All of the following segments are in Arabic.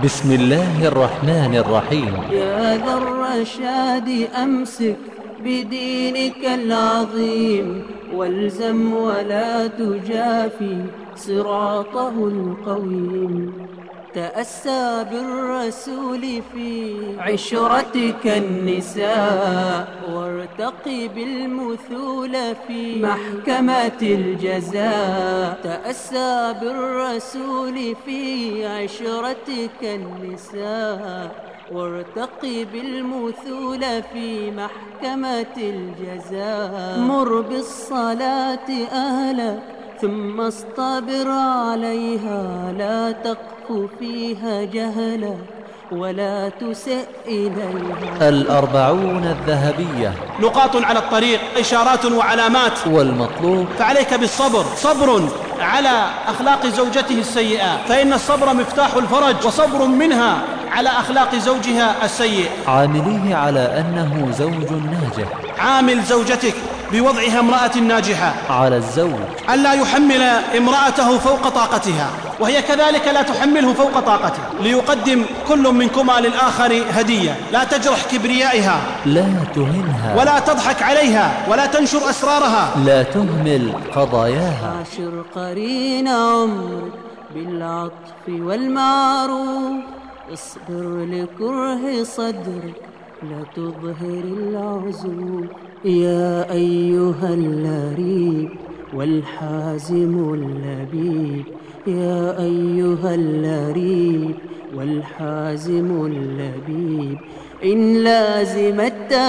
بسم الله الرحمن الرحيم. يا ذا الرشاد أمسك بدينك العظيم، والزم ولا تجافي صراطه القويم. تأسى بالرسول في عشرتك النساء، وارتقي بالمثول في محكمة الجزاء. تأسى بالرسول في عشرتك النساء، وارتقي بالمثول في محكمة الجزاء. مر بالصلاة أهلك ثم اصطبر عليها، لا تقف فيها جهلا ولا تسئ إليها. 40 الذهبية. نقاط على الطريق، إشارات وعلامات. والمطلوب فعليك بالصبر، صبر على أخلاق زوجته السيئة، فإن الصبر مفتاح الفرج، وصبر منها على أخلاق زوجها السيء. عامليه على أنه زوج ناجح. عامل زوجتك بوضعها امرأة ناجحة. على الزوج ألا يحمل امرأته فوق طاقتها، وهي كذلك لا تحمله فوق طاقته، ليقدم كل منكما للآخر هدية. لا تجرح كبريائها، لا تهنها، ولا تضحك عليها، ولا تنشر أسرارها، لا تهمل قضاياها. عاشر قرين عمرك بالعطف والمعروف، اصبر لكره صدرك لا تظهر العزوف. يا أيها اللريب والحازم اللبيب، يا أيها اللريب والحازم اللبيب. إن لازم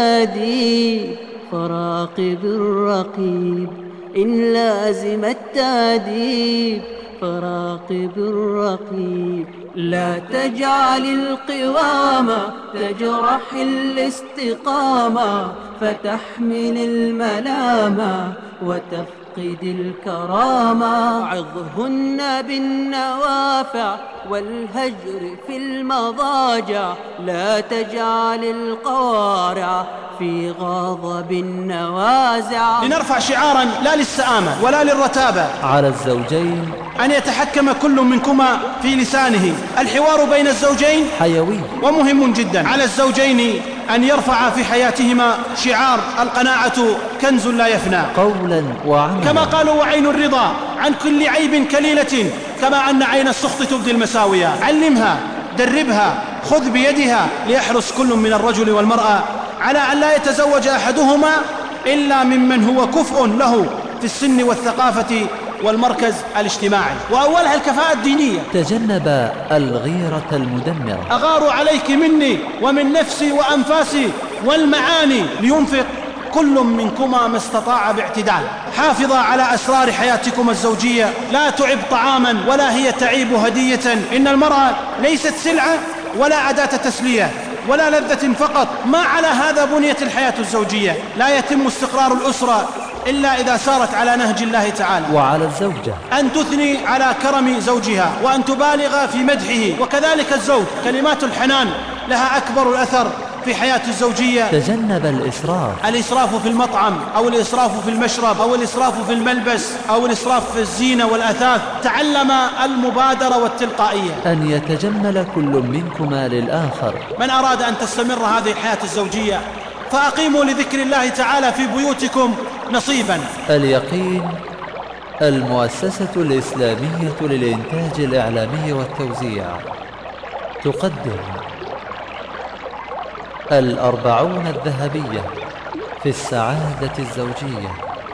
التأديب فراقب الرقيب، إن لازم التأديب فراقب الرقيب. لا تجعل القوامة تجرح الاستقامة، فتحمل الملامة وتفقد الكرامة. عظهن بالنوافع والهجر في المضاجع، لا تجعل القوارع في غضب النوازع. لنرفع شعارا لا للسآمة ولا للرتابة. على الزوجين أن يتحكم كل منكما في لسانه. الحوار بين الزوجين حيوي ومهم جدا. على الزوجين أن يرفع في حياتهما شعار القناعة كنز لا يفنى، قولا وعملا، كما قالوا وعين الرضا عن كل عيب كليلة، كما أن عين السخط تبدي المساوية. علمها، دربها، خذ بيدها، ليحرص كل من الرجل والمرأة على أن لا يتزوج أحدهما إلا ممن هو كفء له في السن والثقافة والمركز الاجتماعي، وأولها الكفاءة الدينية. تجنب الغيرة المدمرة. أغار عليك مني ومن نفسي وأنفاسي والمعاني، لينفق كل منكما ما استطاع باعتدال. حافظا على أسرار حياتكما الزوجية، لا تعب طعاما ولا هي تعيب هدية. إن المرأة ليست سلعة ولا أداة تسلية ولا لذة فقط. ما على هذا بنيت الحياة الزوجية. لا يتم استقرار الأسرة إلا إذا سارت على نهج الله تعالى. وعلى الزوجة أن تثني على كرم زوجها وأن تبالغ في مدحه، وكذلك الزوج. كلمات الحنان لها أكبر الأثر في حياة الزوجية. تجنب الإسراف. الإسراف في المطعم، أو الإسراف في المشرب، أو الإسراف في الملبس، أو الإسراف في الزينة والأثاث. تعلم المبادرة والتلقائية. أن يتجمل كل منكما للآخر. من أراد أن تستمر هذه الحياة الزوجية فأقيموا لذكر الله تعالى في بيوتكم نصيبا. اليقين، المؤسسة الإسلامية للإنتاج الإعلامي والتوزيع، تقدم 40 الذهبية في السعادة الزوجية،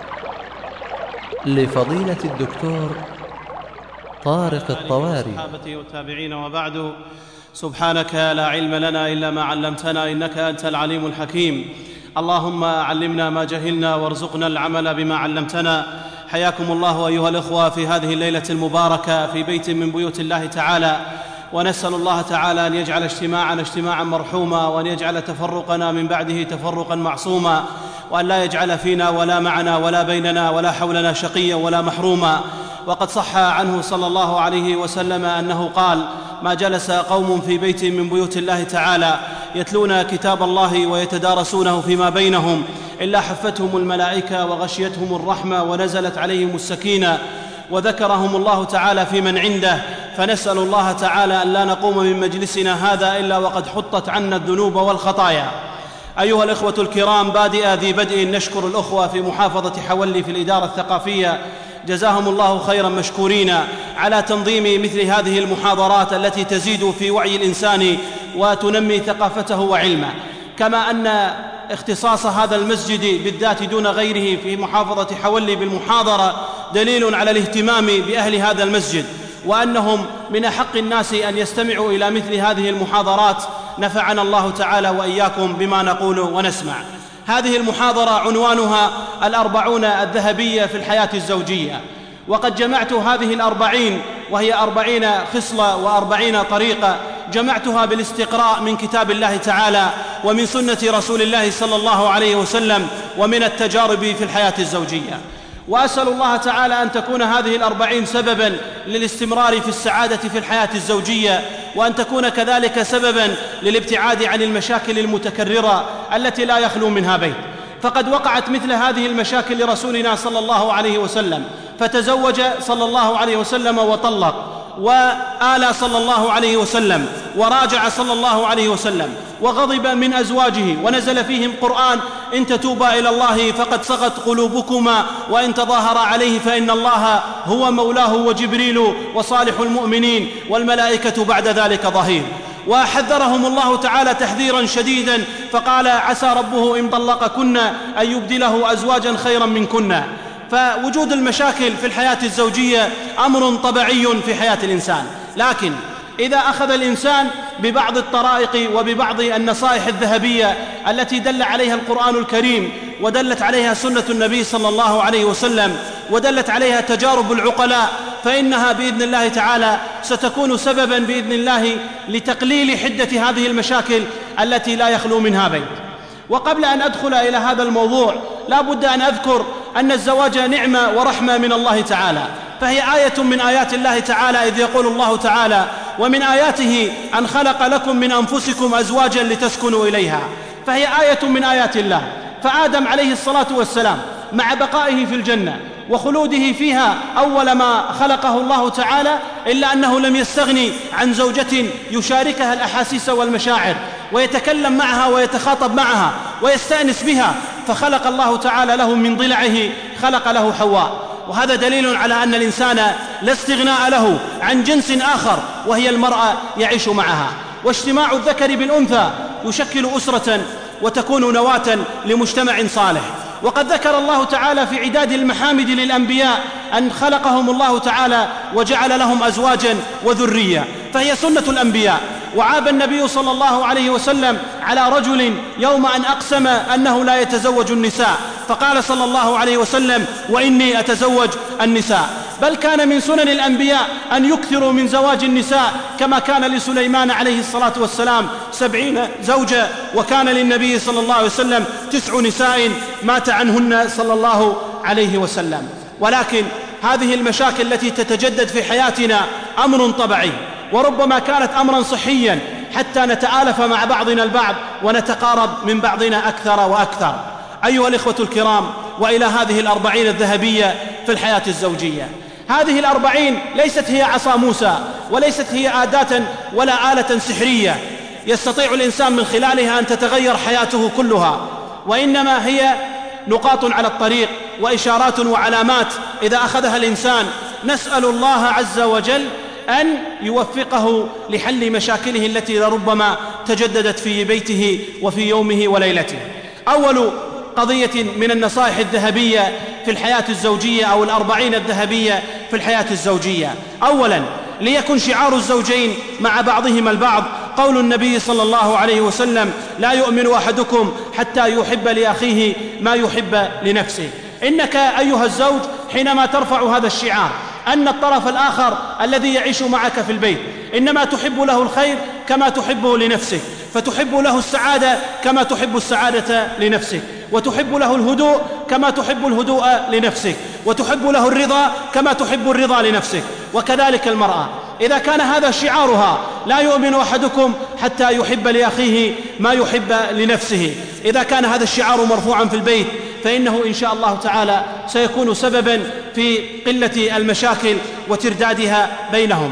لفضيلة الدكتور طارق الطواري. صحابته والتابعين، وبعد. سبحانك لا علم لنا إلا ما علمتنا، إنك أنت العليم الحكيم. اللهم علمنا ما جهلنا وارزقنا العمل بما علمتنا. حياكم الله أيها الإخوة في هذه الليلة المباركة في بيت من بيوت الله تعالى، ونسأل الله تعالى أن يجعل اجتماعنا اجتماعا مرحوما، وأن يجعل تفرقنا من بعده تفرقا معصوما، وأن لا يجعل فينا ولا معنا ولا بيننا ولا حولنا شقيا ولا محروما. وقد صح عنه صلى الله عليه وسلم أنه قال: ما جلس قوم في بيت من بيوت الله تعالى يتلون كتاب الله ويتدارسونه فيما بينهم إلا حفتهم الملائكة وغشيتهم الرحمة ونزلت عليهم السكينة، وذكرهم الله تعالى في من عنده، فنسأل الله تعالى أن لا نقوم من مجلسنا هذا إلا وقد حطت عنا الذنوب والخطايا. أيها الإخوة الكرام، بادئ ذي بدء نشكر الأخوة في محافظة حولي في الإدارة الثقافية، جزاهم الله خيرا مشكورين على تنظيم مثل هذه المحاضرات التي تزيد في وعي الإنسان وتنمي ثقافته وعلمه. كما أن اختصاص هذا المسجد بالذات دون غيره في محافظة حولي بالمحاضرة دليل على الاهتمام بأهل هذا المسجد، وأنهم من أحق الناس أن يستمعوا إلى مثل هذه المحاضرات. نفعنا الله تعالى وإياكم بما نقول ونسمع. هذه المحاضرة عنوانها 40 الذهبية في الحياة الزوجية، وقد جمعت هذه 40 وهي 40 خصلة و40 طريقة، جمعتها بالاستقراء من كتاب الله تعالى ومن سنة رسول الله صلى الله عليه وسلم ومن التجارب في الحياة الزوجية. وأسأل الله تعالى أن تكون هذه 40 سبباً للاستمرار في السعادة في الحياة الزوجية، وأن تكون كذلك سبباً للابتعاد عن المشاكل المتكررة التي لا يخلو منها بيت. فقد وقعت مثل هذه المشاكل لرسولنا صلى الله عليه وسلم، فتزوج صلى الله عليه وسلم وطلق، وآلى صلى الله عليه وسلم، وراجع صلى الله عليه وسلم، وغضب من أزواجه، ونزل فيهم قرآن: إن تتوبا إلى الله فقد صغت قلوبكما وإن تظاهرا عليه فإن الله هو مولاه وجبريل وصالح المؤمنين والملائكة بعد ذلك ظهير. وحذرهم الله تعالى تحذيرا شديدا، فقال: عسى ربه إن طلقكن أن يبدله أزواجا خيرا منكن. فوجود المشاكل في الحياة الزوجية أمر طبيعي في حياة الإنسان، لكن إذا أخذ الإنسان ببعض الطرائق وببعض النصائح الذهبية التي دل عليها القرآن الكريم، ودلت عليها سنة النبي صلى الله عليه وسلم، ودلت عليها تجارب العقلاء، فإنها بإذن الله تعالى ستكون سبباً بإذن الله لتقليل حدة هذه المشاكل التي لا يخلو منها بيت. وقبل أن أدخل إلى هذا الموضوع لا بد أن أذكر أن الزواج نعمة ورحمة من الله تعالى، فهي آية من آيات الله تعالى، إذ يقول الله تعالى: ومن آياته أن خلق لكم من أنفسكم أزواجا لتسكنوا إليها. فهي آية من آيات الله. فآدم عليه الصلاة والسلام مع بقائه في الجنة وخلوده فيها أول ما خلقه الله تعالى، إلا أنه لم يستغني عن زوجة يشاركها الأحاسيس والمشاعر، ويتكلم معها ويتخاطب معها ويستأنس بها، فخلق الله تعالى له من ضلعه خلق له حواء. وهذا دليل على أن الإنسان لا استغناء له عن جنس آخر، وهي المرأة يعيش معها. واجتماع الذكر بالأنثى يشكل أسرة وتكون نواة لمجتمع صالح. وقد ذكر الله تعالى في عداد المحامد للأنبياء أن خلقهم الله تعالى وجعل لهم أزواجا وذرية، فهي سنة الأنبياء. وعاب النبي صلى الله عليه وسلم على رجل يوم أن أقسم أنه لا يتزوج النساء، فقال صلى الله عليه وسلم: وإني أتزوج النساء. بل كان من سنن الأنبياء أن يكثروا من زواج النساء، كما كان لسليمان عليه الصلاة والسلام 70 زوجة، وكان للنبي صلى الله عليه وسلم 9 نساء مات عنهن صلى الله عليه وسلم. ولكن هذه المشاكل التي تتجدد في حياتنا أمر طبيعي، وربما كانت أمرا صحيا حتى نتآلف مع بعضنا البعض ونتقارب من بعضنا أكثر وأكثر. أيها الإخوة الكرام، وإلى هذه 40 الذهبية في الحياة الزوجية. هذه 40 ليست هي عصا موسى، وليست هي أداة ولا آلة سحرية يستطيع الإنسان من خلالها أن تتغير حياته كلها، وإنما هي نقاط على الطريق وإشارات وعلامات إذا أخذها الإنسان نسأل الله عز وجل أن يوفقه لحل مشاكله التي لربما تجددت في بيته وفي يومه وليلته. أول قضية من النصائح الذهبية في الحياة الزوجية، أو 40 الذهبية في الحياة الزوجية: أولاً، ليكن شعار الزوجين مع بعضهما البعض قول النبي صلى الله عليه وسلم: لا يؤمن أحدكم حتى يحب لأخيه ما يحب لنفسه. إنك أيها الزوج حينما ترفع هذا الشعار أن الطرف الآخر الذي يعيش معك في البيت إنما تحب له الخير كما تحبه لنفسك، فتحب له السعادة كما تحب السعادة لنفسك، وتحب له الهدوء كما تحب الهدوء لنفسك، وتحب له الرضا كما تحب الرضا لنفسك. وكذلك المرأة إذا كان هذا شعارها: لا يؤمن أحدكم حتى يحب لأخيه ما يحب لنفسه، إذا كان هذا الشعار مرفوعا في البيت فإنه إن شاء الله تعالى سيكون سببا في قلة المشاكل وتردادها بينهم.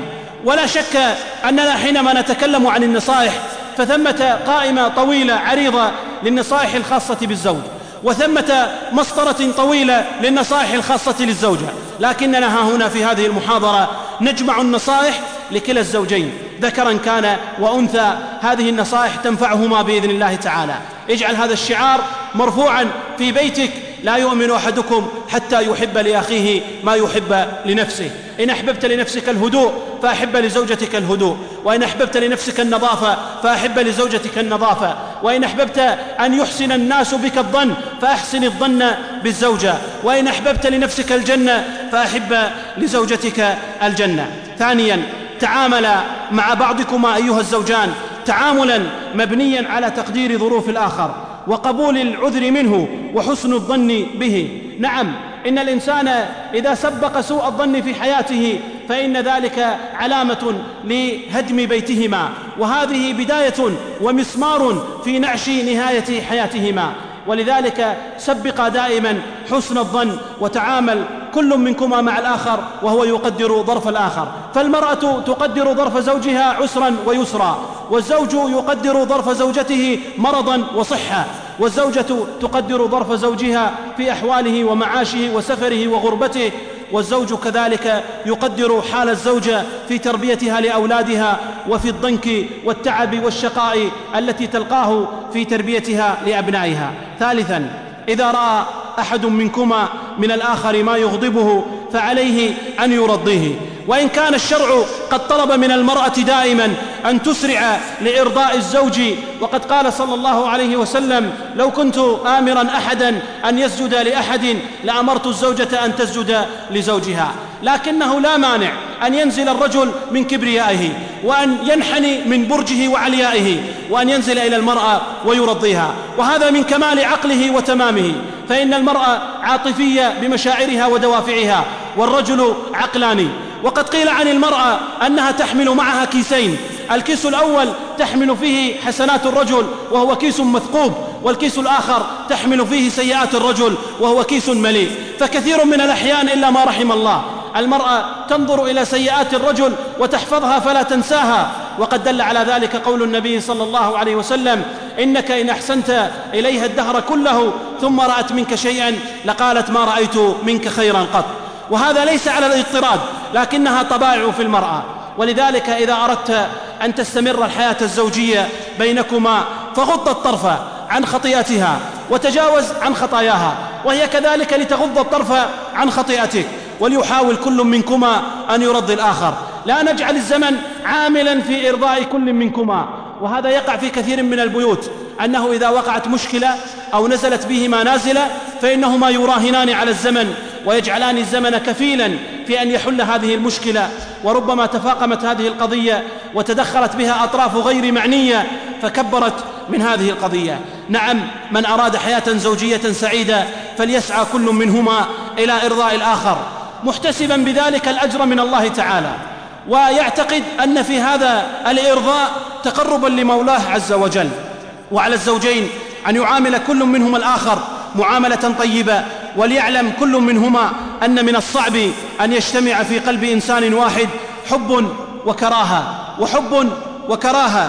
ولا شك أننا حينما نتكلم عن النصائح فثمة قائمة طويلة عريضة للنصائح الخاصة بالزوج، وثمة مسطرة طويلة للنصائح الخاصة للزوجة، لكننا ها هنا في هذه المحاضرة نجمع النصائح لكلا الزوجين ذكرا كان وأنثى. هذه النصائح تنفعهما بإذن الله تعالى. اجعل هذا الشعار مرفوعا في بيتك: لا يؤمن أحدكم حتى يحب لأخيه ما يحب لنفسه. إن أحببت لنفسك الهدوء فأحب لزوجتك الهدوء، وإن أحببت لنفسك النظافة فأحب لزوجتك النظافة، وإن أحببت أن يحسن الناس بك الظن فأحسن الظن بالزوجة، وإن أحببت لنفسك الجنة فأحب لزوجتك الجنة. ثانيا، تعامل مع بعضكما أيها الزوجان تعاملا مبنيا على تقدير ظروف الآخر وقبول العذر منه وحسن الظن به. نعم، إن الإنسان إذا سبق سوء الظن في حياته فإن ذلك علامة لهدم بيتهما، وهذه بداية ومسمار في نعش نهاية حياتهما. ولذلك سبق دائما حسن الظن، وتعامل كل منكما مع الآخر وهو يقدر ظرف الآخر. فالمرأة تقدر ظرف زوجها عسرا ويسرا، والزوج يقدر ظرف زوجته مرضا وصحة، والزوجة تقدر ظرف زوجها في أحواله ومعاشه وسفره وغربته، والزوج كذلك يقدر حال الزوجة في تربيتها لأولادها وفي الضنك والتعب والشقاء التي تلقاه في تربيتها لأبنائها. ثالثا، إذا رأى أحد منكما من الآخر ما يغضبه فعليه أن يرضيه، وإن كان الشرع قد طلب من المرأة دائما أن تسرع لإرضاء الزوج، وقد قال صلى الله عليه وسلم: لو كنت آمرا أحدا أن يسجد لأحد لأمرت الزوجة أن تسجد لزوجها. لكنه لا مانع أن ينزل الرجل من كبريائه وأن ينحني من برجه وعليائه وأن ينزل إلى المرأة ويرضيها، وهذا من كمال عقله وتمامه، فإن المرأة عاطفية بمشاعرها ودوافعها والرجل عقلاني. وقد قيل عن المرأة أنها تحمل معها كيسين: الكيس الأول تحمل فيه حسنات الرجل وهو كيس مثقوب، والكيس الآخر تحمل فيه سيئات الرجل وهو كيس مليء. فكثير من الأحيان إلا ما رحم الله المرأة تنظر إلى سيئات الرجل وتحفظها فلا تنساها، وقد دل على ذلك قول النبي صلى الله عليه وسلم: إنك إن أحسنت إليها الدهر كله ثم رأت منك شيئا لقالت ما رأيت منك خيرا قط. وهذا ليس على الاضطراد، لكنها طبائع في المرأة. ولذلك إذا أردت أن تستمر الحياة الزوجية بينكما فغض الطرف عن خطيئتها وتجاوز عن خطاياها، وهي كذلك لتغض الطرف عن خطيئتك، وليحاول كل منكما أن يرضي الآخر. لا نجعل الزمن عاملا في إرضاء كل منكما، وهذا يقع في كثير من البيوت، أنه إذا وقعت مشكلة أو نزلت بهما نازلة فإنهما يراهنان على الزمن ويجعلان الزمن كفيلا في أن يحل هذه المشكلة، وربما تفاقمت هذه القضية وتدخلت بها أطراف غير معنية فكبرت من هذه القضية. نعم، من أراد حياة زوجية سعيدة فليسعى كل منهما إلى إرضاء الآخر محتسبا بذلك الأجر من الله تعالى، ويعتقد أن في هذا الإرضاء تقربا لمولاه عز وجل. وعلى الزوجين أن يعامل كل منهما الآخر معاملة طيبة، وليعلم كل منهما أن من الصعب أن يجتمع في قلب إنسان واحد حب وكراهة، وحب وكراهة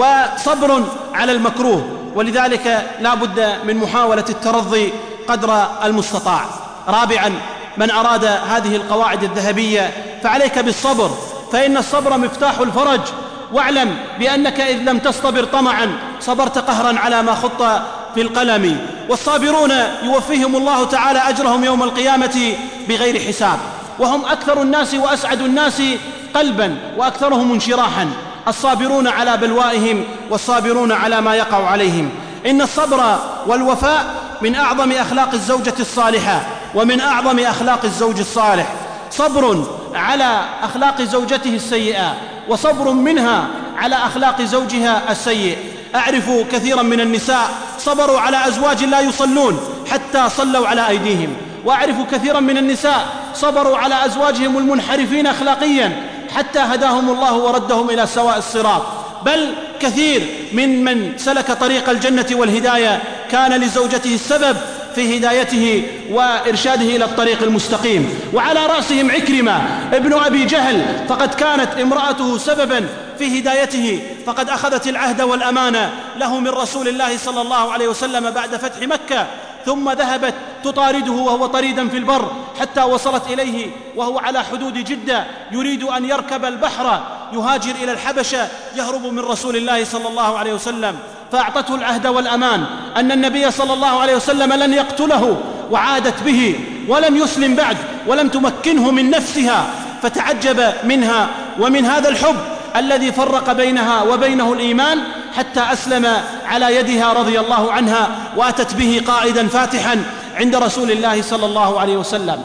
وصبر على المكروه، ولذلك لا بد من محاولة الترضي قدر المستطاع. رابعا، من أراد هذه القواعد الذهبية فعليك بالصبر، فإن الصبر مفتاح الفرج، واعلم بأنك إذ لم تصطبر طمعا صبرت قهرا على ما خط في القلم. والصابرون يوفيهم الله تعالى أجرهم يوم القيامة بغير حساب، وهم أكثر الناس وأسعد الناس قلبا وأكثرهم انشراحا، الصابرون على بلوائهم والصابرون على ما يقع عليهم. إن الصبر والوفاء من أعظم أخلاق الزوجة الصالحة ومن أعظم أخلاق الزوج الصالح. صبر على أخلاق زوجته السيئة، وصبر منها على أخلاق زوجها السيء. أعرف كثيرا من النساء صبروا على أزواج لا يصلون حتى صلوا على أيديهم، وأعرف كثيرا من النساء صبروا على أزواجهم المنحرفين أخلاقيا حتى هداهم الله وردهم إلى سواء الصراط. بل كثير من سلك طريق الجنة والهداية كان لزوجته السبب في هدايته وإرشاده إلى الطريق المستقيم. وعلى رأسهم عكرمة ابن أبي جهل، فقد كانت امرأته سببا في هدايته، فقد أخذت العهد والأمانة له من رسول الله صلى الله عليه وسلم بعد فتح مكة، ثم ذهبت تطارده وهو طريدا في البر حتى وصلت إليه وهو على حدود جدة يريد أن يركب البحر يهاجر إلى الحبشة يهرب من رسول الله صلى الله عليه وسلم، فأعطته العهد والأمان أن النبي صلى الله عليه وسلم لن يقتله، وعادت به ولم يسلم بعد ولم تمكنه من نفسها، فتعجب منها ومن هذا الحب الذي فرق بينها وبينه الإيمان حتى أسلم على يدها رضي الله عنها، وأتت به قائدا فاتحا عند رسول الله صلى الله عليه وسلم.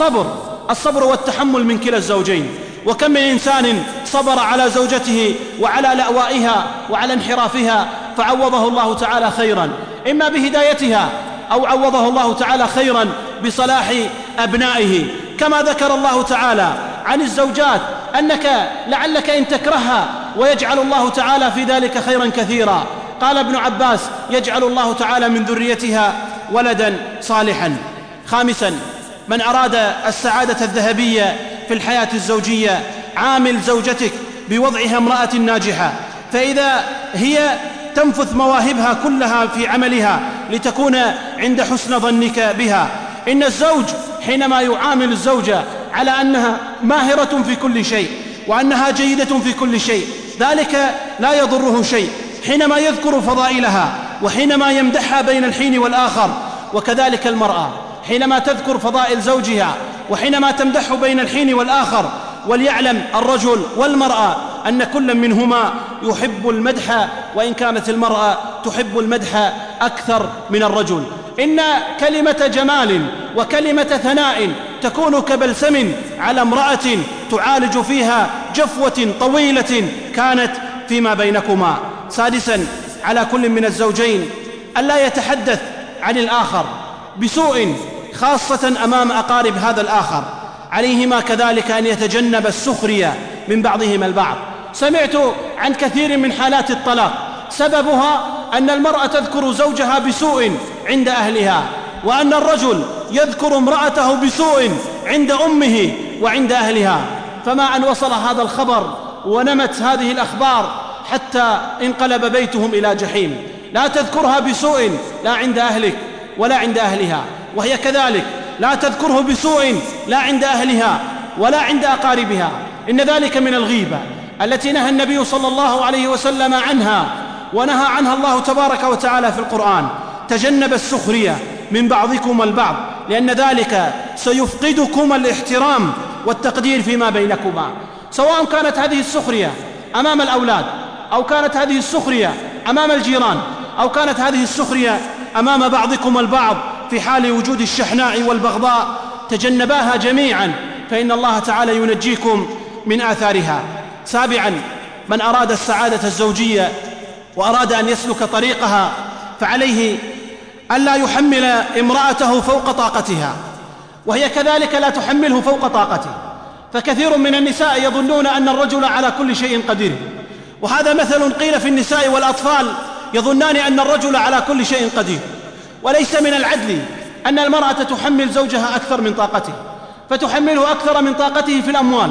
الصبر والتحمل من كلا الزوجين. وكم من إنسان صبر على زوجته وعلى لأوائها وعلى انحرافها فعوضه الله تعالى خيرا، إما بهدايتها أو عوضه الله تعالى خيرا بصلاح أبنائه. كما ذكر الله تعالى عن الزوجات أنك لعلك إن تكرهها ويجعل الله تعالى في ذلك خيرا كثيرا. قال ابن عباس: يجعل الله تعالى من ذريتها ولدا صالحا. خامسا، من أراد السعادة الذهبية في الحياة الزوجية عامل زوجتك بوضعها امرأة ناجحة، فإذا هي تنفث مواهبها كلها في عملها لتكون عند حسن ظنك بها. إن الزوج حينما يعامل الزوجة على أنها ماهرة في كل شيء وأنها جيدة في كل شيء، ذلك لا يضره شيء حينما يذكر فضائلها وحينما يمدحها بين الحين والآخر. وكذلك المرأة حينما تذكر فضائل زوجها وحينما تمدحه بين الحين والآخر. وليعلم الرجل والمرأة أن كل منهما يحب المدح، وإن كانت المرأة تحب المدح أكثر من الرجل. إن كلمة جمال وكلمة ثناء تكون كبلسم على امرأة تعالج فيها جفوة طويلة كانت فيما بينكما. سادسا، على كل من الزوجين ألا يتحدث عن الآخر بسوء، خاصة أمام أقارب هذا الآخر. عليهما كذلك أن يتجنب السخرية من بعضهما البعض. سمعت عن كثير من حالات الطلاق سببها أن المرأة تذكر زوجها بسوء عند أهلها، وأن الرجل يذكر امرأته بسوء عند أمه وعند أهلها. فما أن وصل هذا الخبر ونمت هذه الأخبار حتى انقلب بيتهم إلى جحيم. لا تذكرها بسوء لا عند أهلك ولا عند أهلها، وهي كذلك لا تذكره بسوء لا عند أهلها ولا عند أقاربها. إن ذلك من الغيبة التي نهى النبي صلى الله عليه وسلم عنها، ونهى عنها الله تبارك وتعالى في القرآن. تجنب السخرية من بعضكم البعض، لأن ذلك سيفقدكم الاحترام والتقدير فيما بينكما، سواء كانت هذه السخرية أمام الأولاد، أو كانت هذه السخرية أمام الجيران، أو كانت هذه السخرية أمام بعضكم البعض في حال وجود الشحناء والبغضاء. تجنباها جميعا، فإن الله تعالى ينجيكم من آثارها. سابعا، من أراد السعادة الزوجية وأراد أن يسلك طريقها فعليه ألا يحمل امرأته فوق طاقتها، وهي كذلك لا تحمله فوق طاقته. فكثير من النساء يظنون أن الرجل على كل شيء قدير، وهذا مثل قيل في النساء والأطفال يظنان أن الرجل على كل شيء قدير. وليس من العدل أن المرأة تحمل زوجها أكثر من طاقته، فتحمله أكثر من طاقته في الأموال،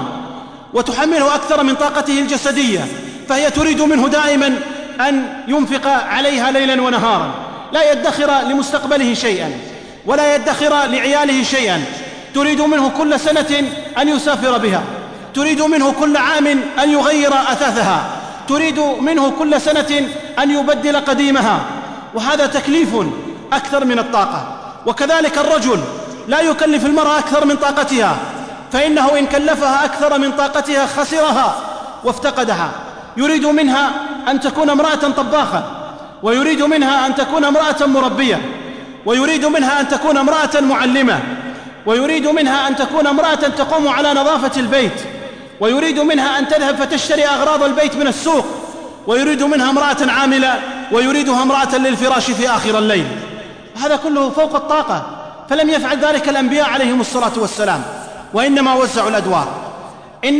وتحمله أكثر من طاقته الجسدية، فهي تريد منه دائما أن ينفق عليها ليلا ونهارا، لا يدخر لمستقبله شيئا ولا يدخر لعياله شيئا. تريد منه كل سنة أن يسافر بها، تريد منه كل عام أن يغير أثاثها، تريد منه كل سنة أن يبدل قديمها، وهذا تكليف أكثر من الطاقة. وكذلك الرجل لا يكلف المرأة أكثر من طاقتها، فإنه إن كلفها أكثر من طاقتها خسرها وافتقدها. يريد منها أن تكون امرأة طباخة، ويريد منها أن تكون امرأة مربية، ويريد منها أن تكون امرأة معلمة، ويريد منها أن تكون امرأة تقوم على نظافة البيت، ويريد منها أن تذهب فتشتري أغراض البيت من السوق، ويريد منها امرأة عاملة، ويريدها امرأة للفراش في آخر الليل. هذا كله فوق الطاقة. فلم يفعل ذلك الأنبياء عليهم الصلاة والسلام، وإنما وزعوا الأدوار. إن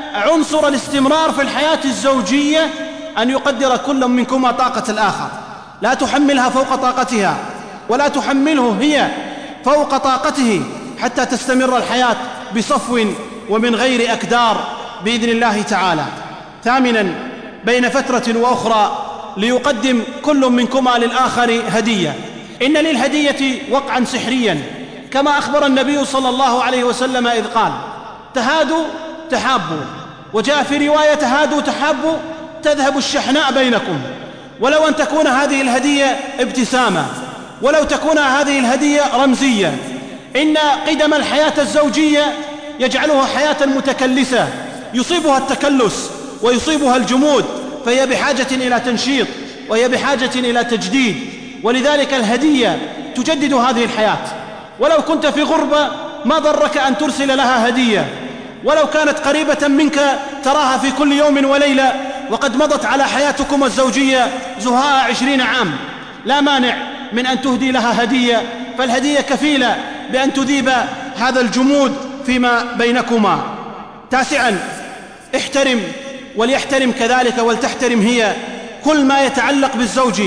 عنصر الاستمرار في الحياة الزوجية أن يقدر كل منكما طاقة الآخر، لا تحملها فوق طاقتها، ولا تحمله هي فوق طاقته حتى تستمر الحياة بصفو ومن غير أكدار بإذن الله تعالى. ثامنا، بين فترة وأخرى ليقدم كل منكما للآخر هدية. إن للهدية وقعا سحريا كما أخبر النبي صلى الله عليه وسلم إذ قال: تهادوا تحابوا، وجاء في رواية: تهادوا تحابوا تذهب الشحناء بينكم. ولو أن تكون هذه الهدية ابتسامة، ولو تكون هذه الهدية رمزية. إن قدم الحياة الزوجية يجعلها حياة متكلسة، يصيبها التكلس ويصيبها الجمود، فهي بحاجة إلى تنشيط وهي بحاجة إلى تجديد. ولذلك الهدية تجدد هذه الحياة. ولو كنت في غربة ما ضرك أن ترسل لها هدية، ولو كانت قريبة منك تراها في كل يوم وليلة وقد مضت على حياتكم الزوجية زهاء 20 عام، لا مانع من أن تهدي لها هدية، فالهدية كفيلة بأن تذيب هذا الجمود فيما بينكما. تاسعا، احترم وليحترم كذلك ولتحترم هي كل ما يتعلق بالزوج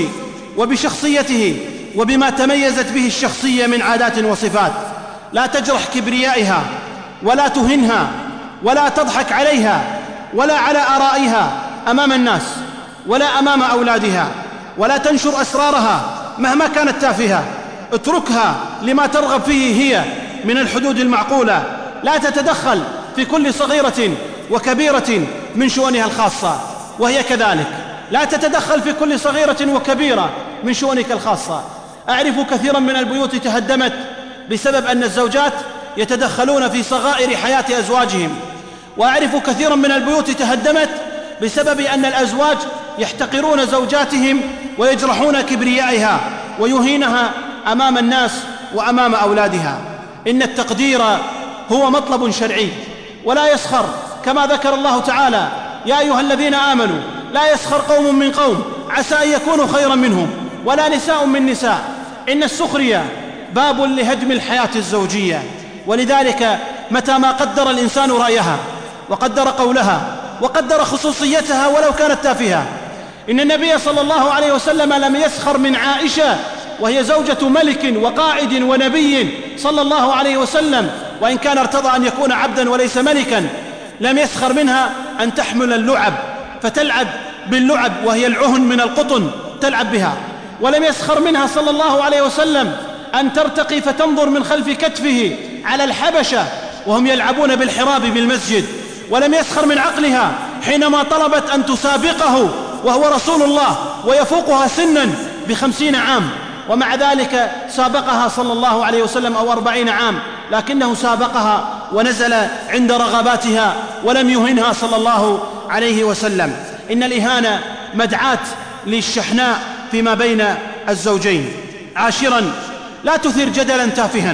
وبشخصيته وبما تميزت به الشخصية من عادات وصفات. لا تجرح كبريائها ولا تهنها ولا تضحك عليها ولا على آرائها أمام الناس ولا أمام أولادها، ولا تنشر أسرارها مهما كانت تافهة. اتركها لما ترغب فيه هي من الحدود المعقولة. لا تتدخل في كل صغيرة وكبيرة من شؤونها الخاصة، وهي كذلك لا تتدخل في كل صغيرة وكبيرة من شؤونك الخاصة. أعرف كثيرا من البيوت تهدمت بسبب أن الزوجات يتدخلون في صغائر حياة أزواجهم، وأعرف كثيرا من البيوت تهدمت بسبب أن الأزواج يحتقرون زوجاتهم ويجرحون كبريائها ويهينها أمام الناس وأمام أولادها. إن التقدير هو مطلب شرعي، ولا يسخر كما ذكر الله تعالى: يا أيها الذين آمنوا لا يسخر قوم من قوم عسى أن يكونوا خيرا منهم ولا نساء من نساء. إن السخرية باب لهدم الحياة الزوجية، ولذلك متى ما قدر الإنسان رأيها وقدر قولها وقدر خصوصيتها ولو كانت تافهة. إن النبي صلى الله عليه وسلم لم يسخر من عائشة وهي زوجة ملك وقائد ونبي صلى الله عليه وسلم، وإن كان ارتضى أن يكون عبدا وليس ملكا. لم يسخر منها أن تحمل اللعب فتلعب باللعب وهي العهن من القطن تلعب بها. ولم يسخر منها صلى الله عليه وسلم أن ترتقي فتنظر من خلف كتفه على الحبشة وهم يلعبون بالحراب بالمسجد. ولم يسخر من عقلها حينما طلبت أن تسابقه وهو رسول الله ويفوقها سنا ب50 عام، ومع ذلك سابقها صلى الله عليه وسلم أو 40 عام، لكنه سابقها ونزل عند رغباتها ولم يهنها صلى الله عليه وسلم. إن الإهانة مدعاة للشحناء فيما بين الزوجين. عاشرا، لا تثير جدلا تافها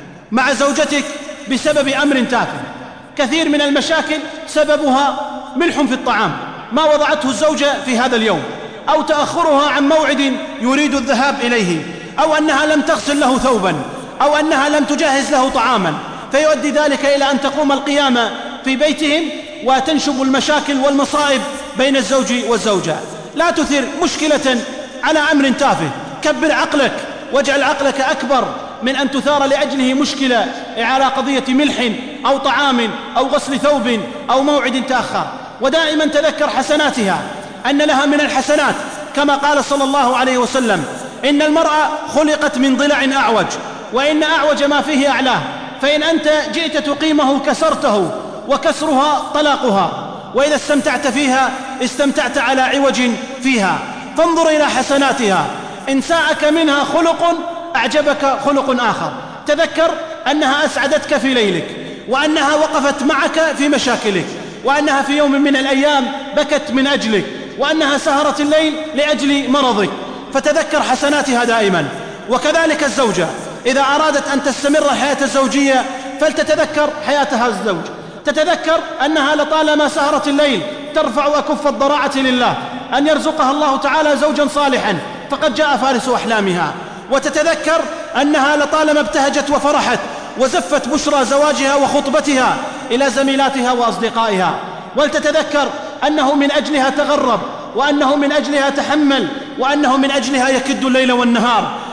مع زوجتك بسبب أمر تافه. كثير من المشاكل سببها ملح في الطعام ما وضعته الزوجة في هذا اليوم، أو تأخرها عن موعد يريد الذهاب إليه، أو أنها لم تغسل له ثوبا، أو أنها لم تجهز له طعاما، فيؤدي ذلك إلى أن تقوم القيامة في بيتهم وتنشب المشاكل والمصائب بين الزوج والزوجة. لا تثير مشكلة على أمر تافه، كبر عقلك واجعل عقلك أكبر من أن تثار لأجله مشكلة على قضية ملح أو طعام أو غسل ثوب أو موعد تأخر. ودائما تذكر حسناتها، أن لها من الحسنات كما قال صلى الله عليه وسلم: إن المرأة خلقت من ضلع أعوج، وإن أعوج ما فيه أعلاه، فإن أنت جئت تقيمه كسرته، وكسرها طلاقها، وإذا استمتعت فيها استمتعت على عوج فيها. فانظر إلى حسناتها، إن ساءك منها خلق أعجبك خلق آخر، تذكر أنها أسعدتك في ليلك، وأنها وقفت معك في مشاكلك، وأنها في يوم من الأيام بكت من أجلك، وأنها سهرت الليل لأجل مرضك، فتذكر حسناتها دائما. وكذلك الزوجة إذا أرادت أن تستمر الحياة الزوجية فلتتذكر حياتها الزوج، تتذكر أنها لطالما سهرت الليل ترفع أكف الضراعة لله أن يرزقها الله تعالى زوجا صالحا فقد جاء فارس أحلامها، وتتذكر أنها لطالما ابتهجت وفرحت وزفت بشرى زواجها وخطبتها إلى زميلاتها وأصدقائها، ولتتذكر أنه من أجلها تغرب، وأنه من أجلها تحمل، وأنه من أجلها يكد الليل والنهار.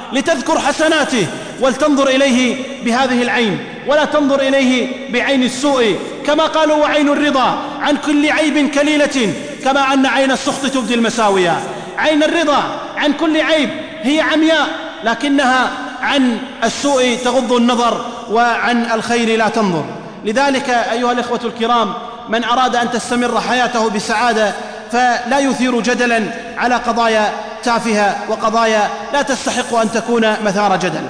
لتذكر حسناته ولتنظر إليه بهذه العين ولا تنظر إليه بعين السوء، كما قالوا وعين الرضا عن كل عيب كليلة كما أن عين السخط تبدي المساوية. عين الرضا عن كل عيب هي عمياء، لكنها عن السوء تغض النظر وعن الخير لا تنظر. لذلك أيها الإخوة الكرام، من أراد أن تستمر حياته بسعادة فلا يثير جدلا على قضايا تافهة وقضايا لا تستحق أن تكون مثار جدل.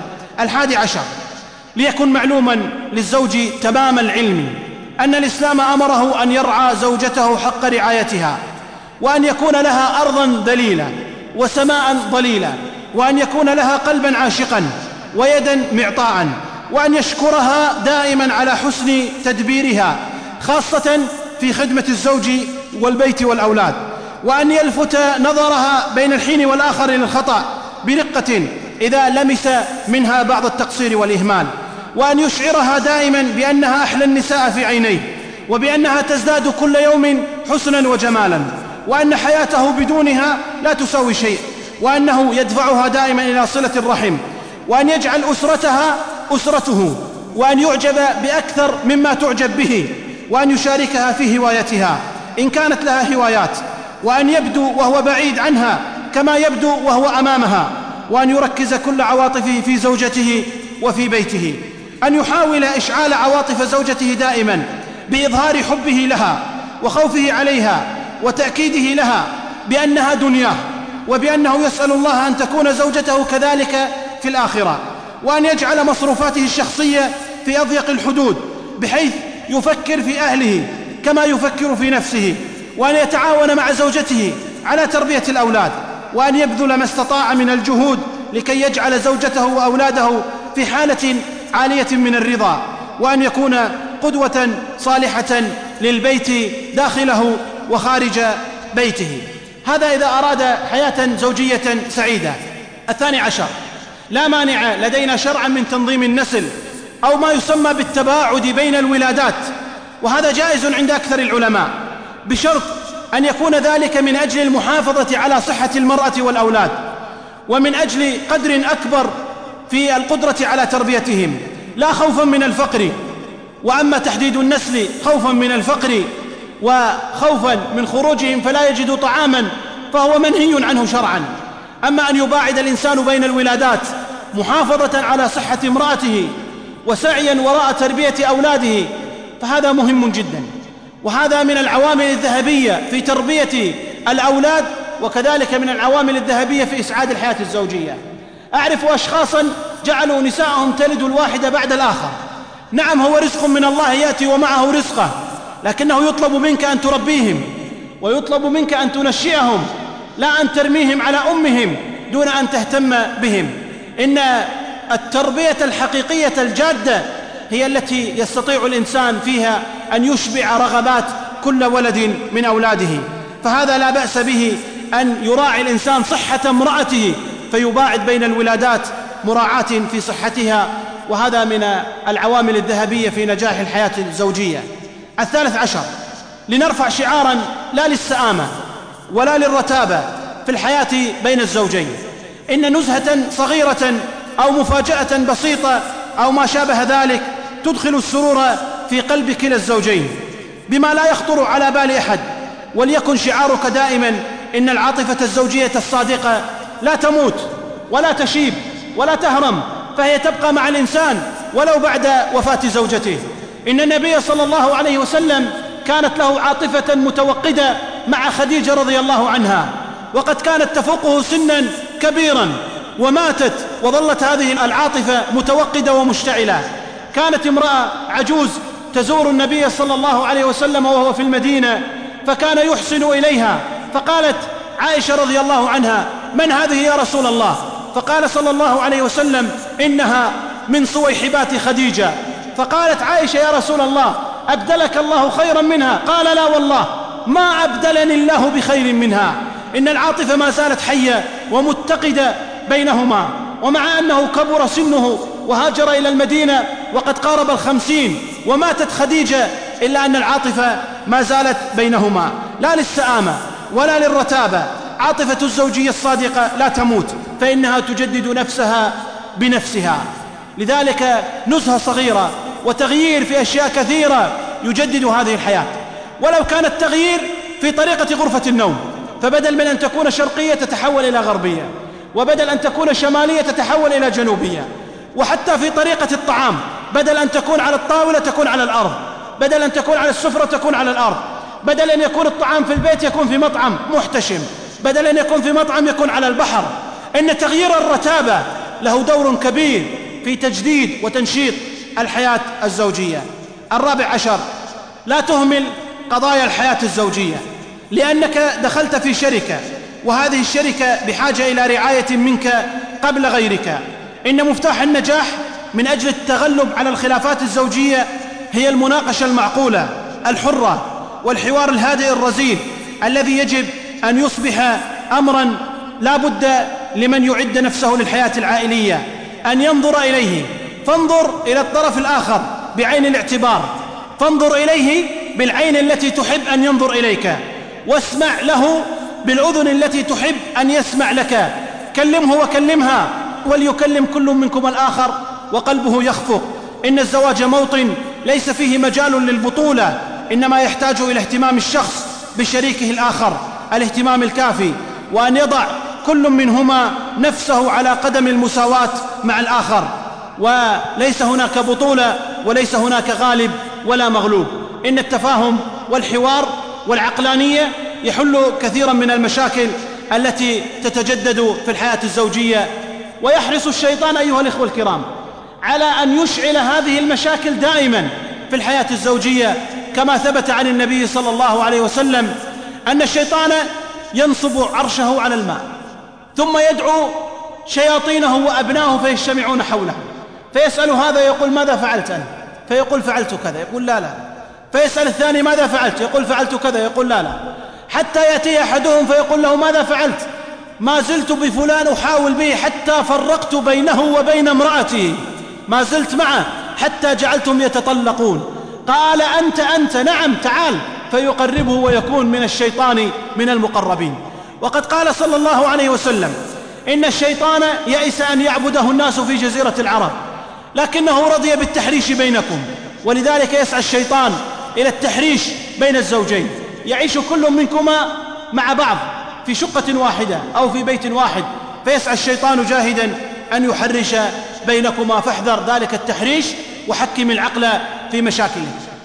11، ليكن معلوما للزوج تمام العلم أن الإسلام أمره أن يرعى زوجته حق رعايتها، وأن يكون لها أرضا ذليلة وسماء ضليلا، وأن يكون لها قلبا عاشقا ويدا معطاء، وأن يشكرها دائما على حسن تدبيرها خاصة في خدمة الزوج والبيت والأولاد، وأن يلفت نظرها بين الحين والآخر للخطأ برقة إذا لمس منها بعض التقصير والإهمال، وأن يشعرها دائما بأنها أحلى النساء في عينيه، وبأنها تزداد كل يوم حسنا وجمالا، وأن حياته بدونها لا تساوي شيء، وأنه يدفعها دائما إلى صلة الرحم، وأن يجعل أسرتها أسرته، وأن يعجب بأكثر مما تعجب به، وأن يشاركها في هوايتها إن كانت لها هوايات، وأن يبدو وهو بعيد عنها كما يبدو وهو أمامها، وأن يركز كل عواطفه في زوجته وفي بيته، أن يحاول إشعال عواطف زوجته دائما بإظهار حبه لها وخوفه عليها وتأكيده لها بأنها دنياه، وبأنه يسأل الله أن تكون زوجته كذلك في الآخرة، وأن يجعل مصروفاته الشخصية في أضيق الحدود بحيث يفكر في أهله كما يفكر في نفسه، وأن يتعاون مع زوجته على تربية الأولاد، وأن يبذل ما استطاع من الجهود لكي يجعل زوجته وأولاده في حالة عالية من الرضا، وأن يكون قدوة صالحة للبيت داخله وخارج بيته. هذا إذا أراد حياة زوجية سعيدة. 12، لا مانع لدينا شرعا من تنظيم النسل أو ما يسمى بالتباعد بين الولادات، وهذا جائز عند أكثر العلماء بشرط أن يكون ذلك من أجل المحافظة على صحة المرأة والأولاد، ومن أجل قدر أكبر في القدرة على تربيتهم لا خوفا من الفقر. وأما تحديد النسل خوفا من الفقر وخوفا من خروجهم فلا يجدوا طعاما فهو منهي عنه شرعا. أما أن يباعد الإنسان بين الولادات محافظة على صحة امرأته وسعيا وراء تربية أولاده فهذا مهم جدا، وهذا من العوامل الذهبية في تربية الأولاد، وكذلك من العوامل الذهبية في إسعاد الحياة الزوجية. أعرف أشخاصا جعلوا نساءهم تلد الواحدة بعد الآخر. نعم، هو رزق من الله يأتي ومعه رزقه، لكنه يطلب منك أن تربيهم ويطلب منك أن تنشئهم، لا أن ترميهم على أمهم دون أن تهتم بهم. إن التربية الحقيقية الجادة هي التي يستطيع الإنسان فيها أن يشبع رغبات كل ولد من أولاده، فهذا لا بأس به أن يراعي الإنسان صحة امرأته فيباعد بين الولادات مراعاة في صحتها، وهذا من العوامل الذهبية في نجاح الحياة الزوجية. 13، لنرفع شعارا لا للسآمة ولا للرتابة في الحياة بين الزوجين. إن نزهة صغيرة أو مفاجأة بسيطة أو ما شابه ذلك تدخل السرور في قلب كلا الزوجين بما لا يخطر على بال أحد. وليكن شعارك دائما إن العاطفة الزوجية الصادقة لا تموت ولا تشيب ولا تهرم، فهي تبقى مع الإنسان ولو بعد وفاة زوجته. إن النبي صلى الله عليه وسلم كانت له عاطفة متوقدة مع خديجة رضي الله عنها، وقد كانت تفوقه سنا كبيرا وماتت وظلت هذه العاطفة متوقدة ومشتعلة. كانت امرأة عجوز تزور النبي صلى الله عليه وسلم وهو في المدينة، فكان يحسن إليها، فقالت عائشة رضي الله عنها: من هذه يا رسول الله؟ فقال صلى الله عليه وسلم: إنها من صويحبات خديجة. فقالت عائشة: يا رسول الله أبدلك الله خيرا منها؟ قال: لا والله ما أبدلني الله بخير منها. إن العاطفة ما زالت حية ومتقدة بينهما، ومع أنه كبر سنه وهاجر إلى المدينة وقد قارب 50 وماتت خديجة، إلا أن العاطفة ما زالت بينهما، لا للسآمة ولا للرتابة، عاطفة الزوجية الصادقة لا تموت، فإنها تجدد نفسها بنفسها. لذلك نزهة صغيرة وتغيير في أشياء كثيرة يجدد هذه الحياة، ولو كان التغيير في طريقة غرفة النوم، فبدل من أن تكون شرقية تتحول إلى غربية، وبدل أن تكون شمالية تتحول إلى جنوبية. وحتى في طريقة الطعام، بدل أن تكون على الطاولة تكون على الأرض، بدل أن تكون على السفرة تكون على الأرض، بدل أن يكون الطعام في البيت يكون في مطعم محتشم، بدل أن يكون في مطعم يكون على البحر. إن تغيير الرتابة له دور كبير في تجديد وتنشيط الحياة الزوجية. 14، لا تهمل قضايا الحياة الزوجية، لأنك دخلت في شركة، وهذه الشركة بحاجة إلى رعاية منك قبل غيرك. إن مفتاح النجاح من أجل التغلب على الخلافات الزوجية هي المناقشة المعقولة الحرة والحوار الهادئ الرزين، الذي يجب أن يصبح أمرا لا بد لمن يعد نفسه للحياة العائلية أن ينظر إليه. فانظر إلى الطرف الآخر بعين الاعتبار، فانظر إليه بالعين التي تحب أن ينظر إليك، واسمع له بالأذن التي تحب أن يسمع لك. كلمه وكلمها، وليكلم كل منكم الآخر وقلبه يخفق. إن الزواج موطن ليس فيه مجال للبطولة، إنما يحتاج إلى اهتمام الشخص بشريكه الآخر الاهتمام الكافي، وأن يضع كل منهما نفسه على قدم المساواة مع الآخر، وليس هناك بطولة وليس هناك غالب ولا مغلوب. إن التفاهم والحوار والعقلانية يحل كثيرا من المشاكل التي تتجدد في الحياة الزوجية. ويحرص الشيطان أيها الإخوة الكرام على أن يشعل هذه المشاكل دائما في الحياة الزوجية، كما ثبت عن النبي صلى الله عليه وسلم أن الشيطان ينصب عرشه على الماء، ثم يدعو شياطينه وأبناءه فيجتمعون حوله، فيسأل هذا يقول ماذا فعلت أنت؟ فيقول فعلت كذا، يقول لا لا. فيسأل الثاني ماذا فعلت؟ يقول فعلت كذا، يقول لا لا. حتى يأتي أحدهم فيقول له ماذا فعلت؟ ما زلت بفلان أحاول به حتى فرقت بينه وبين امرأته، ما زلت معه حتى جعلتهم يتطلقون. قال أنت نعم تعال، فيقربه ويكون من الشيطان من المقربين. وقد قال صلى الله عليه وسلم إن الشيطان يئس أن يعبده الناس في جزيرة العرب، لكنه رضي بالتحريش بينكم، ولذلك يسعى الشيطان إلى التحريش بين الزوجين. يعيش كل منكما مع بعض في شقة واحدة أو في بيت واحد، فيسعى الشيطان جاهدا أن يحرش بينكما، فاحذر ذلك التحريش وحكم العقل في مشاكله.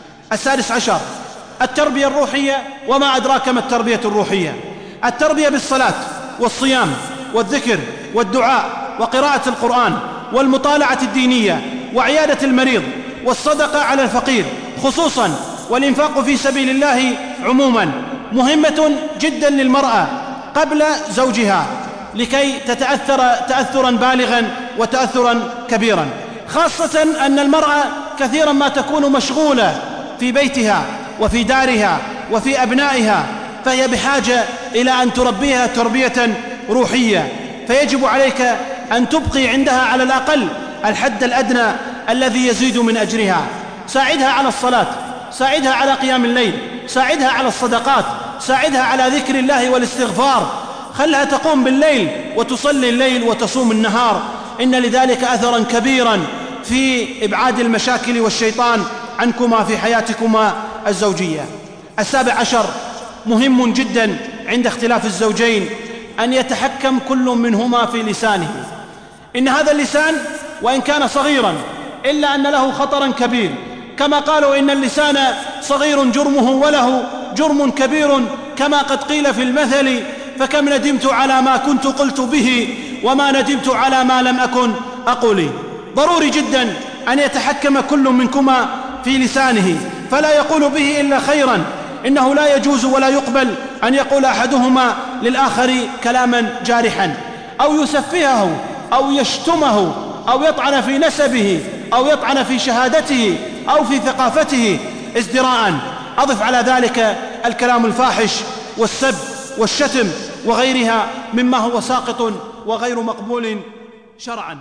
16، التربية الروحية. وما أدراك ما التربية الروحية؟ التربية بالصلاة والصيام والذكر والدعاء وقراءة القرآن والمطالعة الدينية وعيادة المريض والصدقة على الفقير خصوصا، والإنفاق في سبيل الله عموما، مهمة جدا للمرأة قبل زوجها لكي تتأثر تأثرا بالغا وتأثرا كبيرا، خاصة أن المرأة كثيرا ما تكون مشغولة في بيتها وفي دارها وفي أبنائها، فهي بحاجة إلى أن تربيها تربية روحية. فيجب عليك أن تبقي عندها على الأقل الحد الأدنى الذي يزيد من أجرها. ساعدها على الصلاة، ساعدها على قيام الليل، ساعدها على الصدقات، ساعدها على ذكر الله والاستغفار، خلها تقوم بالليل وتصلي الليل وتصوم النهار. إن لذلك أثرا كبيرا في إبعاد المشاكل والشيطان عنكما في حياتكما الزوجية. 17، مهم جدا عند اختلاف الزوجين أن يتحكم كل منهما في لسانه. إن هذا اللسان وإن كان صغيرا إلا أن له خطرا كبير، كما قالوا إن اللسان صغير جرمه وله جرم كبير، كما قد قيل في المثل فكم ندمت على ما كنت قلت به وما ندمت على ما لم أكن أقول. ضروري جدا أن يتحكم كل منكما في لسانه فلا يقول به إلا خيرا. إنه لا يجوز ولا يقبل أن يقول أحدهما للآخر كلاما جارحا أو يسفهه أو يشتمه أو يطعن في نسبه أو يطعن في شهادته أو في ثقافته ازدراء. أضف على ذلك الكلام الفاحش والسب والشتم وغيرها مما هو ساقط وغير مقبول شرعا.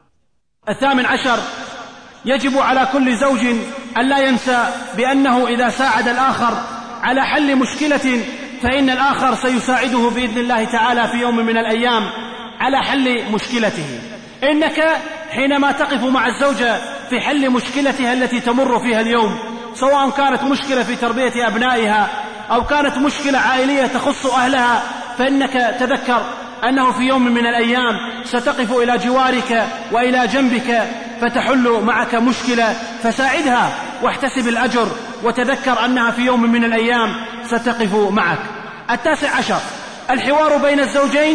18، يجب على كل زوج أن لا ينسى بأنه إذا ساعد الآخر على حل مشكلة فإن الآخر سيساعده بإذن الله تعالى في يوم من الأيام على حل مشكلته. إنك حينما تقف مع الزوجة في حل مشكلتها التي تمر فيها اليوم، سواء كانت مشكلة في تربية أبنائها أو كانت مشكلة عائلية تخص أهلها، فإنك تذكر أنه في يوم من الأيام ستقف إلى جوارك وإلى جنبك فتحل معك مشكلة، فساعدها واحتسب الأجر، وتذكر أنها في يوم من الأيام ستقف معك. 19، الحوار بين الزوجين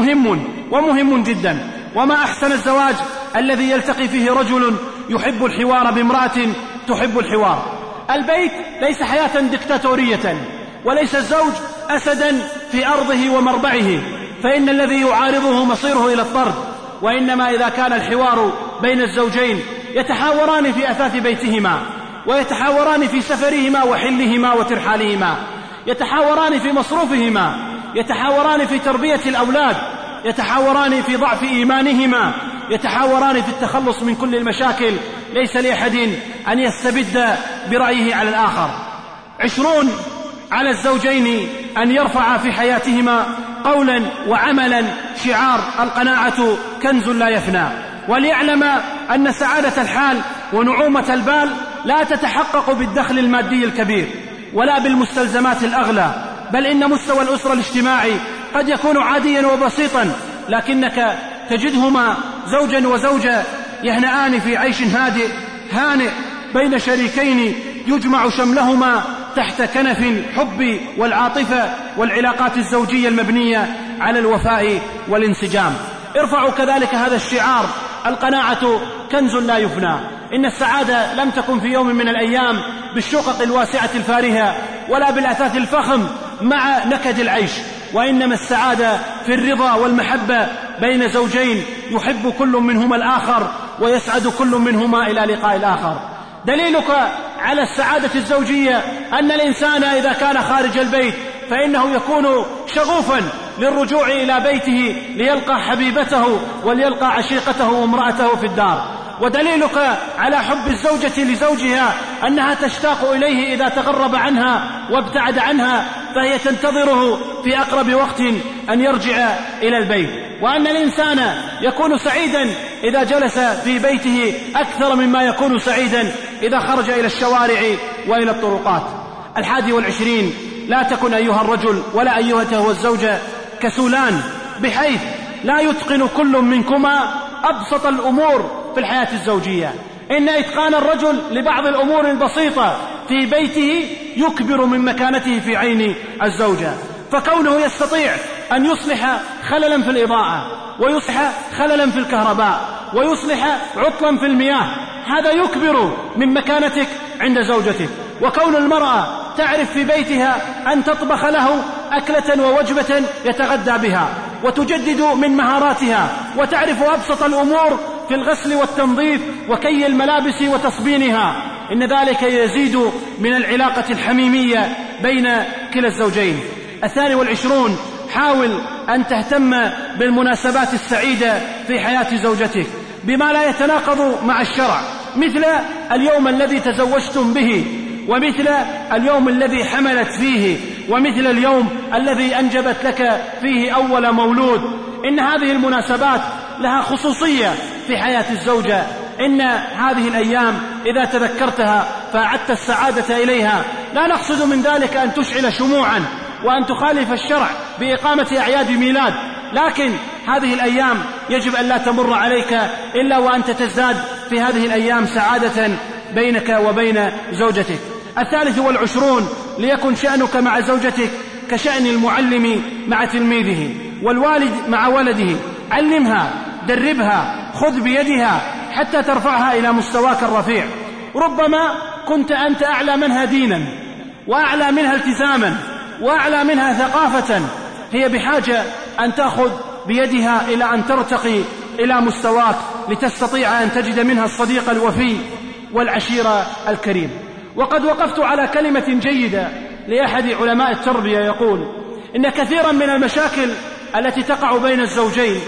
مهم جدا، وما أحسن الزواج الذي يلتقي فيه رجل يحب الحوار بامرأة تحب الحوار. البيت ليس حياة دكتاتورية، وليس الزوج أسدا في أرضه ومربعه، فإن الذي يعارضه مصيره إلى الطرد، وإنما إذا كان الحوار بين الزوجين يتحاوران في أثاث بيتهما، ويتحاوران في سفرهما وحلهما وترحالهما، يتحاوران في مصروفهما، يتحاوران في تربية الأولاد، يتحاوران في ضعف إيمانهما، يتحاوران في التخلص من كل المشاكل، ليس لأحد أن يستبد برأيه على الآخر. 20، على الزوجين أن يرفعا في حياتهما قولا وعملا شعار القناعة كنز لا يفنى، وليعلم أن سعادة الحال ونعومة البال لا تتحقق بالدخل المادي الكبير ولا بالمستلزمات الأغلى، بل إن مستوى الأسرة الاجتماعي قد يكون عاديا وبسيطا، لكنك تجدهما زوجا وزوجة يهنآن في عيش هانئ بين شريكين يجمع شملهما تحت كنف الحب والعاطفة والعلاقات الزوجية المبنية على الوفاء والانسجام. ارفعوا كذلك هذا الشعار: القناعة كنز لا يفنى. إن السعادة لم تكن في يوم من الأيام بالشقق الواسعة الفارهة ولا بالأثاث الفخم مع نكد العيش، وإنما السعادة في الرضا والمحبة بين زوجين يحب كل منهما الآخر ويسعد كل منهما إلى لقاء الآخر. دليلك على السعادة الزوجية أن الإنسان إذا كان خارج البيت فإنه يكون شغوفا للرجوع إلى بيته ليلقى حبيبته وليلقى عشيقته وامرأته في الدار. ودليلك على حب الزوجة لزوجها أنها تشتاق إليه إذا تغرب عنها وابتعد عنها، فهي تنتظره في أقرب وقت أن يرجع إلى البيت. وأن الإنسان يكون سعيدا إذا جلس في بيته أكثر مما يكون سعيدا إذا خرج إلى الشوارع وإلى الطرقات. 21، لا تكن أيها الرجل ولا أيها الزوجة كسولان، بحيث لا يتقن كل منكما أبسط الأمور في الحياة الزوجية. إن إتقان الرجل لبعض الأمور البسيطة في بيته يكبر من مكانته في عين الزوجة، فكونه يستطيع أن يصلح خللا في الإضاءة، ويصلح خللا في الكهرباء، ويصلح عطلا في المياه، هذا يكبر من مكانتك عند زوجتك. وكون المرأة تعرف في بيتها أن تطبخ له أكلة ووجبة يتغدى بها، وتجدد من مهاراتها، وتعرف أبسط الأمور في الغسل والتنظيف وكي الملابس وتصبينها، إن ذلك يزيد من العلاقة الحميمية بين كلا الزوجين. 22، حاول أن تهتم بالمناسبات السعيدة في حياة زوجتك بما لا يتناقض مع الشرع، مثل اليوم الذي تزوجتم به، ومثل اليوم الذي حملت فيه، ومثل اليوم الذي أنجبت لك فيه أول مولود. إن هذه المناسبات لها خصوصية في حياة الزوجة. إن هذه الأيام إذا تذكرتها فأعدت السعادة إليها. لا نقصد من ذلك أن تشعل شموعا وأن تخالف الشرع بإقامة أعياد ميلاد، لكن هذه الأيام يجب أن لا تمر عليك إلا وأنت تزداد في هذه الأيام سعادة بينك وبين زوجتك. 23، ليكن شأنك مع زوجتك كشأن المعلم مع تلميذه، والوالد مع ولده. علمها، دربها، خذ بيدها حتى ترفعها إلى مستواك الرفيع. ربما كنت أنت أعلى منها دينا، وأعلى منها التزاما، وأعلى منها ثقافة، هي بحاجة أن تأخذ بيدها إلى أن ترتقي إلى مستواك لتستطيع أن تجد منها الصديق الوفي والعشير الكريم. وقد وقفت على كلمة جيدة لأحد علماء التربية يقول: إن كثيرا من المشاكل التي تقع بين الزوجين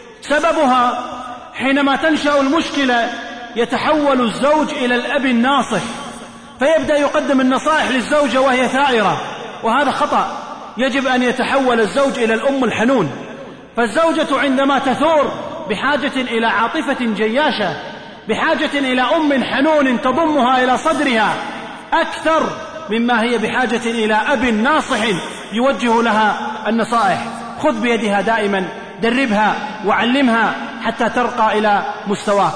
سببها حينما تنشأ المشكلة يتحول الزوج إلى الأب الناصح، فيبدأ يقدم النصائح للزوجة وهي ثائرة، وهذا خطأ. يجب أن يتحول الزوج إلى الأم الحنون. فالزوجة عندما تثور بحاجة إلى عاطفة جياشة، بحاجة إلى أم حنون تضمها إلى صدرها أكثر مما هي بحاجة إلى أب ناصح يوجه لها النصائح. خذ بيدها دائما، دربها وعلمها حتى ترقى إلى مستواك.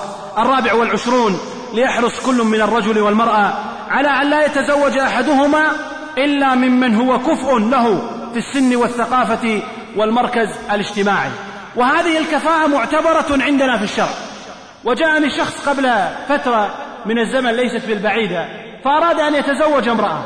24 ليحرص كل من الرجل والمرأة على أن لا يتزوج أحدهما إلا ممن هو كفء له في السن والثقافة والمركز الاجتماعي، وهذه الكفاءة معتبرة عندنا في الشرع. وجاءني شخص قبل فترة من الزمن ليست بالبعيدة فأراد أن يتزوج امرأة،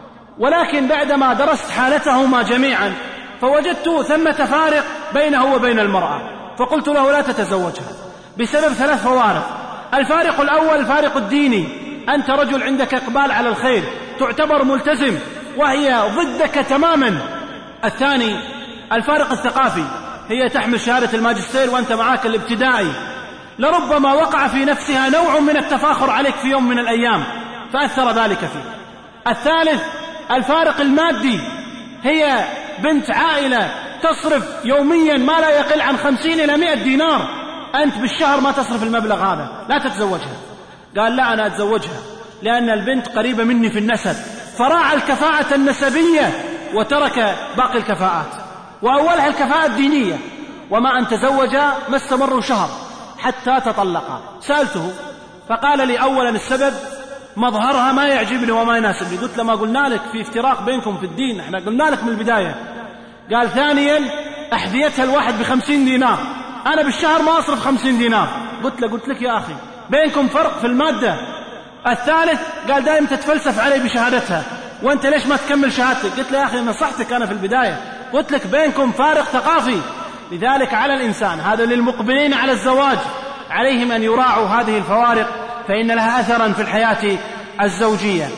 ولكن بعدما درست حالتهما جميعا فوجدت ثمة فارق بينه وبين المرأة، فقلت له لا تتزوجها بسبب 3 فوارق. الفارق الأول الفارق الديني، أنت رجل عندك إقبال على الخير، تعتبر ملتزم وهي ضدك تماما. الثاني الفارق الثقافي، هي تحمل شهادة الماجستير وأنت معاك الابتدائي، لربما وقع في نفسها نوع من التفاخر عليك في يوم من الأيام فأثر ذلك فيه. الثالث الفارق المادي، هي بنت عائلة تصرف يوميا ما لا يقل عن 50 إلى 100 دينار، أنت بالشهر ما تصرف المبلغ هذا، لا تتزوجها. قال لا أنا أتزوجها لأن البنت قريبة مني في النسب، فراعى الكفاءة النسبية وترك باقي الكفاءات، وأولها الكفاءة الدينية. وما أن تزوجا ما استمروا شهر حتى تطلقا. سألته فقال لي أولا السبب مظهرها ما يعجبني وما يناسبني. قلت له ما قلنا لك في افتراق بينكم في الدين، احنا قلنا لك من البداية. قال ثانيا أحذيتها الواحد ب50 دينار، أنا بالشهر ما أصرف 50 دينار. قلت لك يا أخي بينكم فرق في المادة. الثالث قال دائما تتفلسف علي بشهادتها، وأنت ليش ما تكمل شهادتك؟ قلت له يا أخي نصحتك أنا في البداية، قلت لك بينكم فارق ثقافي. لذلك على الإنسان، هذا للمقبلين على الزواج، عليهم أن يراعوا هذه الفوارق فإن لها أثرا في الحياة الزوجية.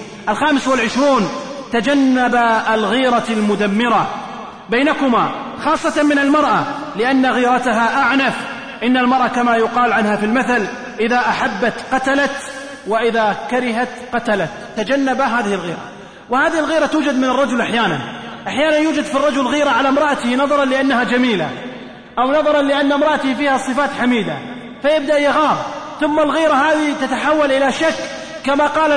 25 تجنب الغيرة المدمرة بينكما، خاصة من المرأة، لأن غيرتها أعنف. إن المرأة كما يقال عنها في المثل إذا أحبت قتلت وإذا كرهت قتلت. تجنب هذه الغيرة. وهذه الغيرة توجد من الرجل أحيانا يوجد في الرجل غيرة على امرأته نظرا لأنها جميلة، أو نظرا لأن امرأته فيها صفات حميدة، فيبدأ يغار، ثم الغيرة هذه تتحول إلى شك. كما قال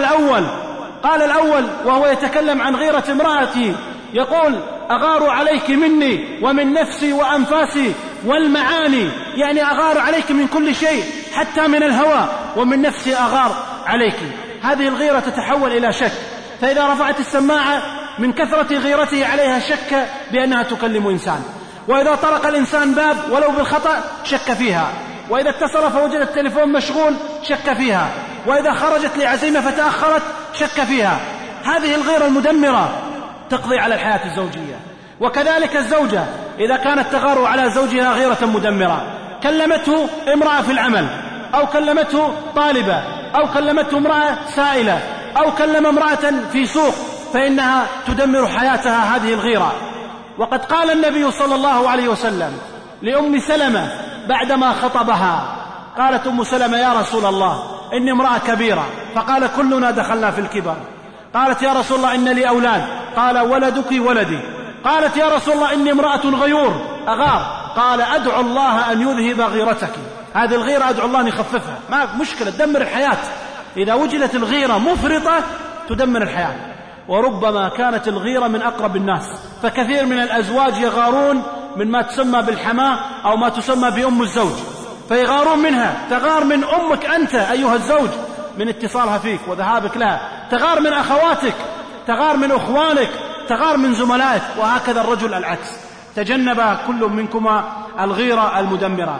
الأول وهو يتكلم عن غيرة امرأته، يقول أغار عليك مني ومن نفسي وأنفاسي والمعاني، يعني أغار عليك من كل شيء حتى من الهوى، ومن نفسي أغار عليك. هذه الغيرة تتحول إلى شك، فإذا رفعت السماعة من كثرة غيرته عليها شك بأنها تكلم إنسان، وإذا طرق الإنسان باب ولو بالخطأ شك فيها، وإذا اتصل فوجد التليفون مشغول شك فيها، وإذا خرجت لعزيمة فتأخرت شك فيها. هذه الغيرة المدمرة تقضي على الحياة الزوجية. وكذلك الزوجة إذا كانت تغار على زوجها غيرة مدمرة، كلمته امرأة في العمل، أو كلمته طالبة، أو كلمته امرأة سائلة، أو كلم امرأة في سوق، فإنها تدمر حياتها هذه الغيرة. وقد قال النبي صلى الله عليه وسلم لأم سلمة بعدما خطبها، قالت أم سلمة يا رسول الله إني امرأة كبيرة، فقال كلنا دخلنا في الكبر. قالت يا رسول الله إن لي أولاد، قال ولدك ولدي. قالت يا رسول الله إني امرأة غيور أغار، قال أدعو الله أن يذهب غيرتك. هذه الغيرة أدعو الله أن يخففها، ما مشكلة تدمر الحياة. إذا وجدت الغيرة مفرطة تدمر الحياة. وربما كانت الغيرة من أقرب الناس، فكثير من الأزواج يغارون من ما تسمى بالحماة أو ما تسمى بأم الزوج، فيغارون منها. تغار من أمك أنت أيها الزوج من اتصالها فيك وذهابك لها، تغار من أخواتك، تغار من أخوانك، تغار من زملائك، وهكذا الرجل العكس. تجنب كل منكما الغيرة المدمرة.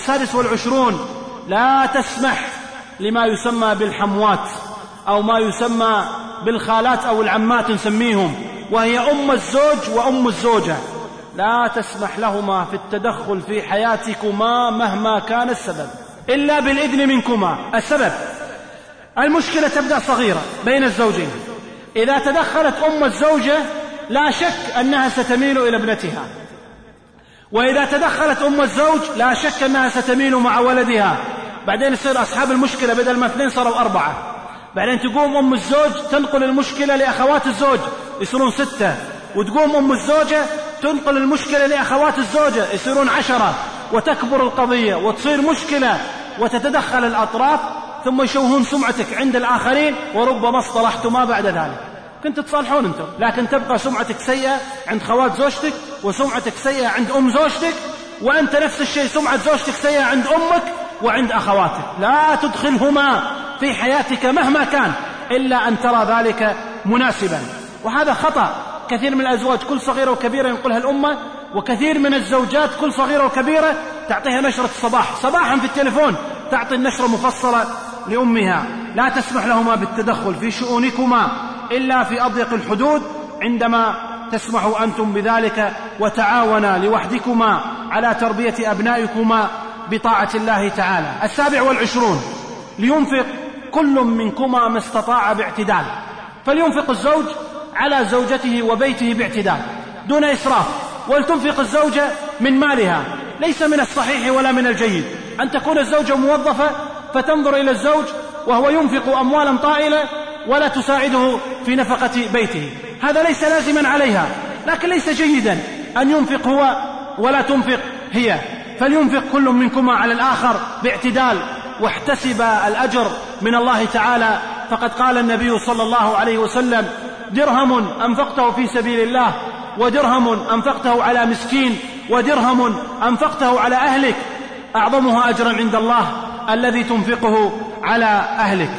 26 لا تسمح لما يسمى بالحموات أو ما يسمى بالخالات أو العمات نسميهم، وهي أم الزوج وأم الزوجة، لا تسمح لهما في التدخل في حياتكما مهما كان السبب إلا بالإذن منكما. السبب المشكلة تبدأ صغيرة بين الزوجين، إذا تدخلت أم الزوجة لا شك أنها ستميل إلى ابنتها، وإذا تدخلت أم الزوج لا شك أنها ستميل مع ولدها. بعدين يصير أصحاب المشكلة بدل ما 2 صاروا 4. بعدين تقوم أم الزوج تنقل المشكلة لأخوات الزوج يصيرون 6، وتقوم أم الزوجة تنقل المشكلة لأخوات الزوجة، يصيرون 10 وتكبر القضية وتصير مشكلة وتتدخل الأطراف، ثم يشوهون سمعتك عند الآخرين، وربما اصطلحتما بعد ذلك. كنت تصالحون أنتم، لكن تبقى سمعتك سيئة عند خوات زوجتك، وسمعتك سيئة عند أم زوجتك، وأنت نفس الشيء سمعة زوجتك سيئة عند أمك وعند أخواتك. لا تدخلهما في حياتك مهما كان إلا أن ترى ذلك مناسبا، وهذا خطأ. كثير من الأزواج كل صغيرة وكبيرة ينقلها الأمة، وكثير من الزوجات كل صغيرة وكبيرة تعطيها نشرة الصباح، صباحا في التليفون تعطي النشرة مفصلة لأمها. لا تسمح لهما بالتدخل في شؤونكما إلا في أضيق الحدود عندما تسمحوا أنتم بذلك، وتعاونا لوحدكما على تربية أبنائكما بطاعة الله تعالى. 27 لينفق كل منكما ما استطاع باعتدال. فلينفق الزوج على زوجته وبيته باعتدال دون إسراف، ولتنفق الزوجة من مالها. ليس من الصحيح ولا من الجيد أن تكون الزوجة موظفة فتنظر إلى الزوج وهو ينفق أموالا طائلة ولا تساعده في نفقة بيته، هذا ليس لازما عليها، لكن ليس جيدا أن ينفق هو ولا تنفق هي. فلينفق كل منكما على الآخر باعتدال، واحتسب الأجر من الله تعالى. فقد قال النبي صلى الله عليه وسلم: درهم أنفقته في سبيل الله، ودرهم أنفقته على مسكين، ودرهم أنفقته على أهلك أعظمها أجرا عند الله الذي تنفقه على أهلك.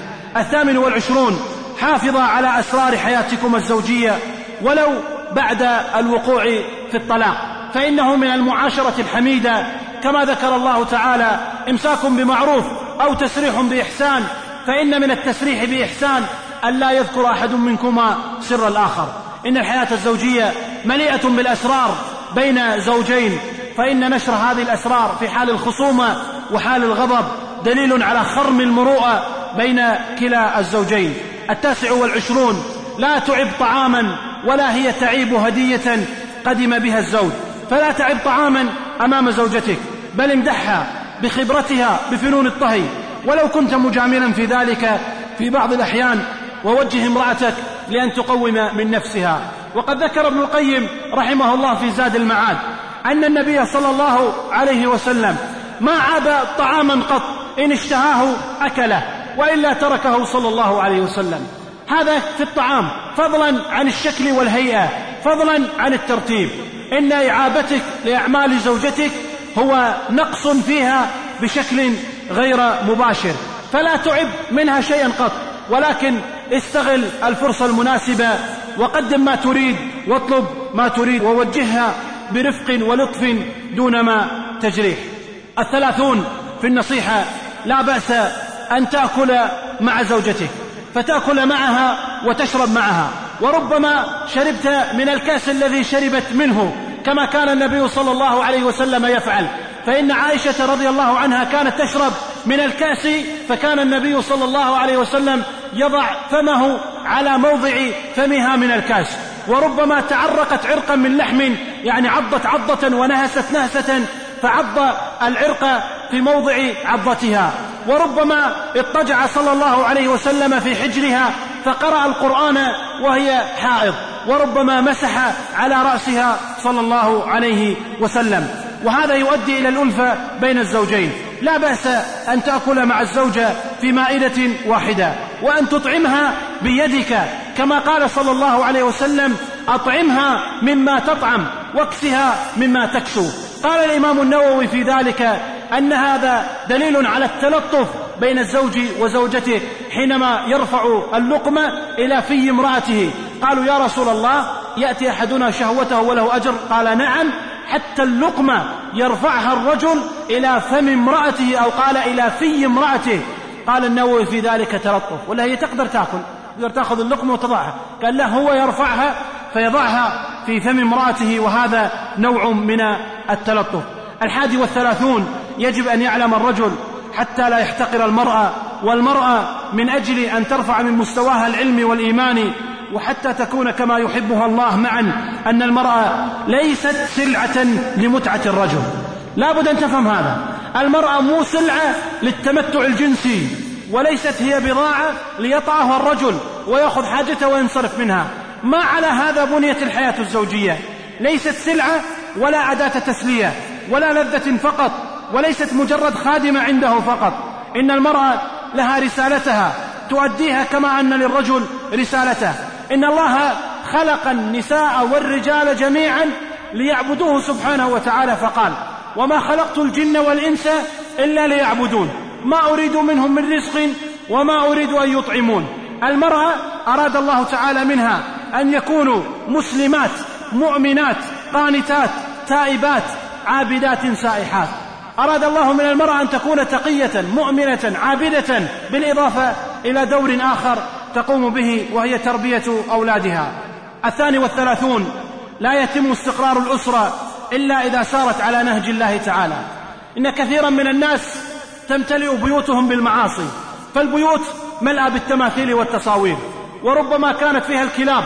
28 حافظا على أسرار حياتكم الزوجية ولو بعد الوقوع في الطلاق، فإنه من المعاشرة الحميدة، كما ذكر الله تعالى: إمساك بمعروف أو تسريح بإحسان. فإن من التسريح بإحسان أن لا يذكر أحد منكما سر الآخر. إن الحياة الزوجية مليئة بالأسرار بين زوجين، فإن نشر هذه الأسرار في حال الخصومة وحال الغضب دليل على خرم المروءة بين كلا الزوجين. 29 لا تعب طعاما ولا هي تعيب هدية قدم بها الزوج. فلا تعب طعاما أمام زوجتك، بل امدحها بخبرتها بفنون الطهي، ولو كنت مجاملا في ذلك في بعض الأحيان، ووجه امرأتك لأن تقوم من نفسها. وقد ذكر ابن القيم رحمه الله في زاد المعاد أن النبي صلى الله عليه وسلم ما عاب طعاما قط، إن اشتهاه أكله، وإلا تركه صلى الله عليه وسلم. هذا في الطعام، فضلا عن الشكل والهيئة، فضلا عن الترتيب. إن إعابتك لأعمال زوجتك هو نقص فيها بشكل غير مباشر، فلا تعب منها شيئا قط، ولكن استغل الفرصة المناسبة وقدم ما تريد واطلب ما تريد، ووجهها برفق ولطف دون ما تجريح. 30 في النصيحة: لا بأس أن تأكل مع زوجتك، فتأكل معها وتشرب معها، وربما شربت من الكاس الذي شربت منه، كما كان النبي صلى الله عليه وسلم يفعل. فإن عائشة رضي الله عنها كانت تشرب من الكاس، فكان النبي صلى الله عليه وسلم يضع فمه على موضع فمها من الكاس، وربما تعرقت عرقا من لحم، يعني عضت عضة ونهست نهسة فعض العرق في موضع عضتها، وربما اضطجع صلى الله عليه وسلم في حجرها فقرأ القرآن وهي حائض، وربما مسح على رأسها صلى الله عليه وسلم. وهذا يؤدي إلى الألفة بين الزوجين. لا بأس أن تأكل مع الزوجة في مائدة واحدة، وأن تطعمها بيدك، كما قال صلى الله عليه وسلم: أطعمها مما تطعم واكسها مما تكسو. قال الإمام النووي في ذلك أن هذا دليل على التلطف بين الزوج وزوجته حينما يرفع اللقمة إلى في امرأته. قالوا: يا رسول الله، يأتي أحدنا شهوته وله أجر؟ قال: نعم، حتى اللقمة يرفعها الرجل إلى فم امرأته، أو قال إلى في امرأته. قال النووي في ذلك تلطف، ولا هي تقدر تأكل، تقدر تأخذ اللقمة وتضعها. قال: لا، هو يرفعها فيضعها في فم امرأته، وهذا نوع من التلطف. 31 يجب أن يعلم الرجل حتى لا يحتقر المرأة، والمرأة من أجل أن ترفع من مستواها العلمي والإيماني وحتى تكون كما يحبها الله معا، أن المرأة ليست سلعة لمتعة الرجل. لا بد أن تفهم هذا. المرأة مو سلعة للتمتع الجنسي، وليست هي بضاعة ليطعها الرجل ويأخذ حاجته وينصرف منها. ما على هذا بنيت الحياة الزوجية، ليست سلعة ولا أداة تسلية ولا لذة فقط، وليست مجرد خادمة عنده فقط. إن المرأة لها رسالتها تؤديها كما أن للرجل رسالته. إن الله خلق النساء والرجال جميعا ليعبدوه سبحانه وتعالى، فقال: وما خلقت الجن والإنس إلا ليعبدون ما أريد منهم من رزق وما أريد أن يطعمون. المرأة أراد الله تعالى منها أن يكونوا مسلمات مؤمنات قانتات تائبات عابدات سائحات. أراد الله من المرأة أن تكون تقية مؤمنة عابدة، بالإضافة إلى دور آخر تقوم به وهي تربية أولادها. 32 لا يتم استقرار الأسرة إلا إذا سارت على نهج الله تعالى. إن كثيرا من الناس تمتلئ بيوتهم بالمعاصي، فالبيوت ملأى بالتماثيل والتصاوير، وربما كانت فيها الكلاب،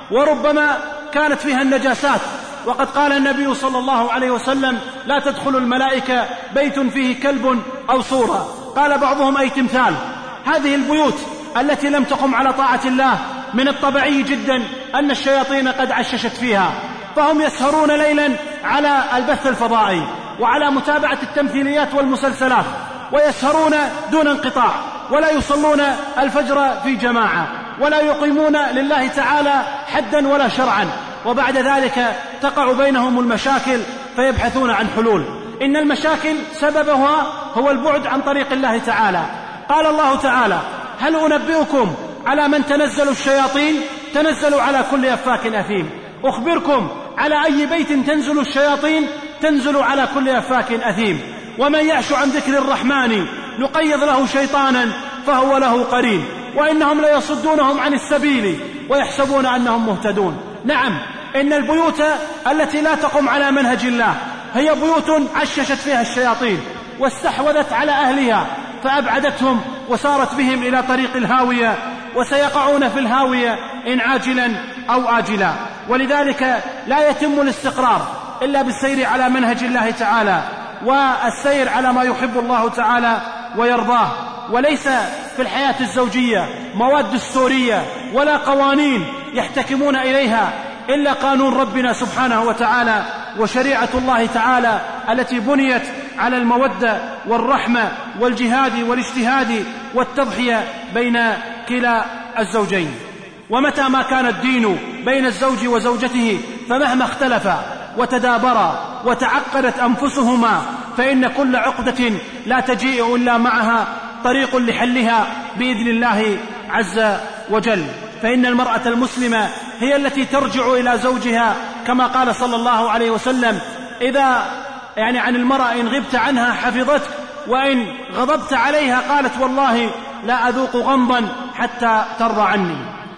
وربما كانت فيها النجاسات. وقد قال النبي صلى الله عليه وسلم: لا تدخل الملائكة بيت فيه كلب أو صورة. قال بعضهم: أي تمثال. هذه البيوت التي لم تقم على طاعة الله من الطبيعي جدا أن الشياطين قد عششت فيها، فهم يسهرون ليلا على البث الفضائي وعلى متابعة التمثيليات والمسلسلات، ويسهرون دون انقطاع، ولا يصلون الفجر في جماعة، ولا يقيمون لله تعالى حدا ولا شرعا. وبعد ذلك تقع بينهم المشاكل فيبحثون عن حلول. إن المشاكل سببها هو البعد عن طريق الله تعالى. قال الله تعالى: هل أنبئكم على من تنزل الشياطين؟ تنزل على كل أفاك أثيم. أخبركم على أي بيت تنزل الشياطين؟ تنزل على كل أفاك أثيم. ومن يعش عن ذكر الرحمن نقيض له شيطانا فهو له قرين، وإنهم ليصدونهم عن السبيل ويحسبون أنهم مهتدون. نعم، إن البيوت التي لا تقوم على منهج الله هي بيوت عششت فيها الشياطين واستحوذت على أهلها فأبعدتهم وسارت بهم إلى طريق الهاوية، وسيقعون في الهاوية إن عاجلا أو آجلا. ولذلك لا يتم الاستقرار إلا بالسير على منهج الله تعالى والسير على ما يحب الله تعالى ويرضاه. وليس في الحياة الزوجية مواد دستورية ولا قوانين يحتكمون إليها إلا قانون ربنا سبحانه وتعالى وشريعة الله تعالى التي بنيت على المودة والرحمة والجهاد والاجتهاد والتضحية بين كلا الزوجين. ومتى ما كان الدين بين الزوج وزوجته فمهما اختلفا وتدابرا وتعقدت أنفسهما فإن كل عقدة لا تجيء إلا معها طريق لحلها بإذن الله عز وجل. فإن المرأة المسلمة هي التي ترجع إلى زوجها كما قال صلى الله عليه وسلم: إذا عن المرأة إن غبت عنها حفظتك، وإن غضبت عليها قالت والله لا أذوق غمضا حتى ترضى عني.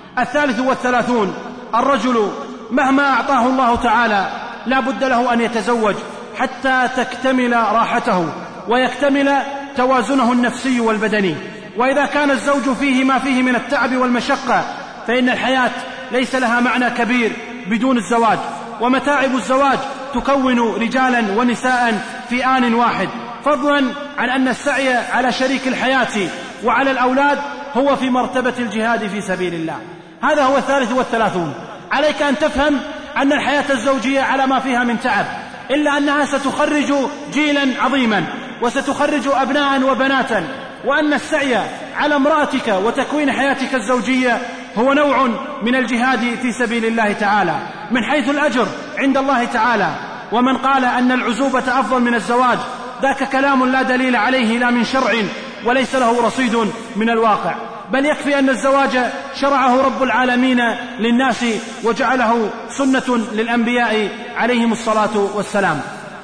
33 الرجل مهما أعطاه الله تعالى لا بد له أن يتزوج حتى تكتمل راحته ويكتمل توازنه النفسي والبدني. وإذا كان الزوج فيه ما فيه من التعب والمشقة فإن الحياة ليس لها معنى كبير بدون الزواج. ومتاعب الزواج تكون رجالا ونساء في آن واحد، فضلا عن أن السعي على شريك الحياة وعلى الأولاد هو في مرتبة الجهاد في سبيل الله. هذا هو 33. عليك أن تفهم أن الحياة الزوجية على ما فيها من تعب، إلا أنها ستخرج جيلا عظيما وستخرج أبناء وبناتا، وأن السعي على امرأتك وتكوين حياتك الزوجية هو نوع من الجهاد في سبيل الله تعالى من حيث الأجر عند الله تعالى. ومن قال أن العزوبة أفضل من الزواج ذاك كلام لا دليل عليه لا من شرع وليس له رصيد من الواقع، بل يكفي أن الزواج شرعه رب العالمين للناس وجعله سنة للأنبياء عليهم الصلاة والسلام.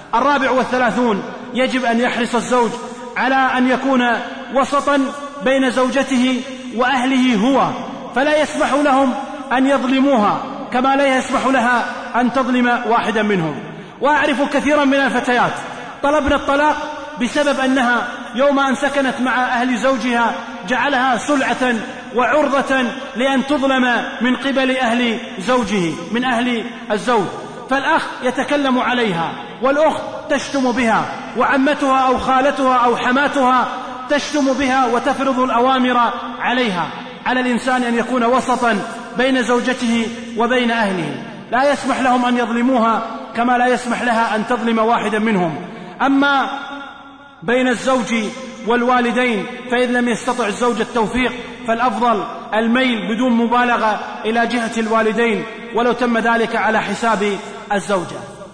34 يجب أن يحرص الزوج على أن يكون وسطا بين زوجته وأهله هو، فلا يسمح لهم أن يظلموها كما لا يسمح لها أن تظلم واحدا منهم. وأعرف كثيرا من الفتيات طلبنا الطلاق بسبب أنها يوم أن سكنت مع أهل زوجها جعلها سلعة وعرضة لأن تظلم من قبل أهل زوجه من أهل الزوج. فالأخ يتكلم عليها، والأخت تشتم بها، وعمتها أو خالتها أو حماتها تشتم بها وتفرض الأوامر عليها. على الإنسان أن يكون وسطا بين زوجته وبين أهله، لا يسمح لهم أن يظلموها كما لا يسمح لها أن تظلم واحدا منهم. أما بين الزوج والوالدين فإن لم يستطع الزوج التوفيق فالأفضل الميل بدون مبالغة إلى جهة الوالدين ولو تم ذلك على حساب الزوجة.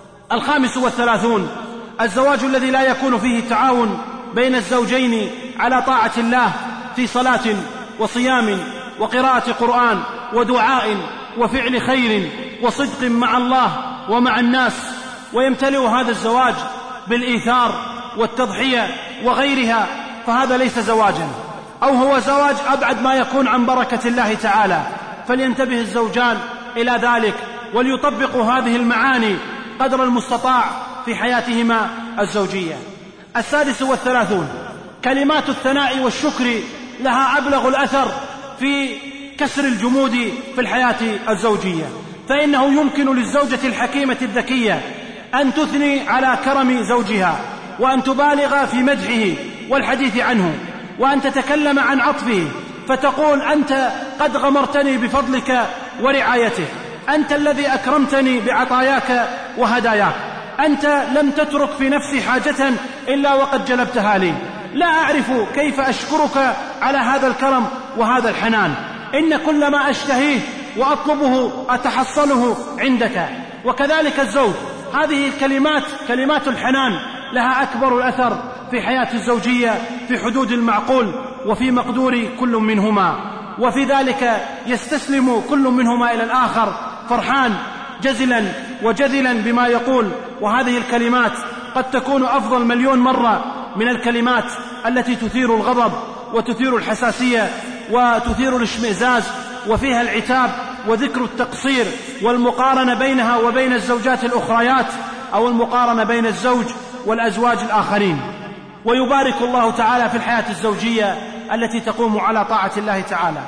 35 الزواج الذي لا يكون فيه تعاون بين الزوجين على طاعة الله في صلاة وصيام وقراءة قرآن ودعاء وفعل خير وصدق مع الله ومع الناس، ويمتلئ هذا الزواج بالإيثار والتضحية وغيرها، فهذا ليس زواجا، أو هو زواج أبعد ما يكون عن بركة الله تعالى. فلينتبه الزوجان إلى ذلك وليطبقوا هذه المعاني قدر المستطاع في حياتهما الزوجية. 36 كلمات الثناء والشكر لها أبلغ الأثر في كسر الجمود في الحياة الزوجية، فإنه يمكن للزوجة الحكيمة الذكية أن تثني على كرم زوجها، وأن تبالغ في مدحه والحديث عنه، وأن تتكلم عن عطفه فتقول: أنت قد غمرتني بفضلك ورعايتك، أنت الذي أكرمتني بعطاياك وهداياك، أنت لم تترك في نفسي حاجة إلا وقد جلبتها لي، لا أعرف كيف أشكرك على هذا الكرم وهذا الحنان، إن كل ما أشتهيه وأطلبه أتحصله عندك. وكذلك الزوج، هذه الكلمات كلمات الحنان لها أكبر الأثر في حياة الزوجية في حدود المعقول وفي مقدور كل منهما، وفي ذلك يستسلم كل منهما إلى الآخر فرحان جزلا وجذلا بما يقول. وهذه الكلمات قد تكون أفضل مليون مرة من الكلمات التي تثير الغضب وتثير الحساسية وتثير الاشمئزاز وفيها العتاب وذكر التقصير والمقارنة بينها وبين الزوجات الأخريات، أو المقارنة بين الزوج والأزواج الآخرين. ويبارك الله تعالى في الحياة الزوجية التي تقوم على طاعة الله تعالى.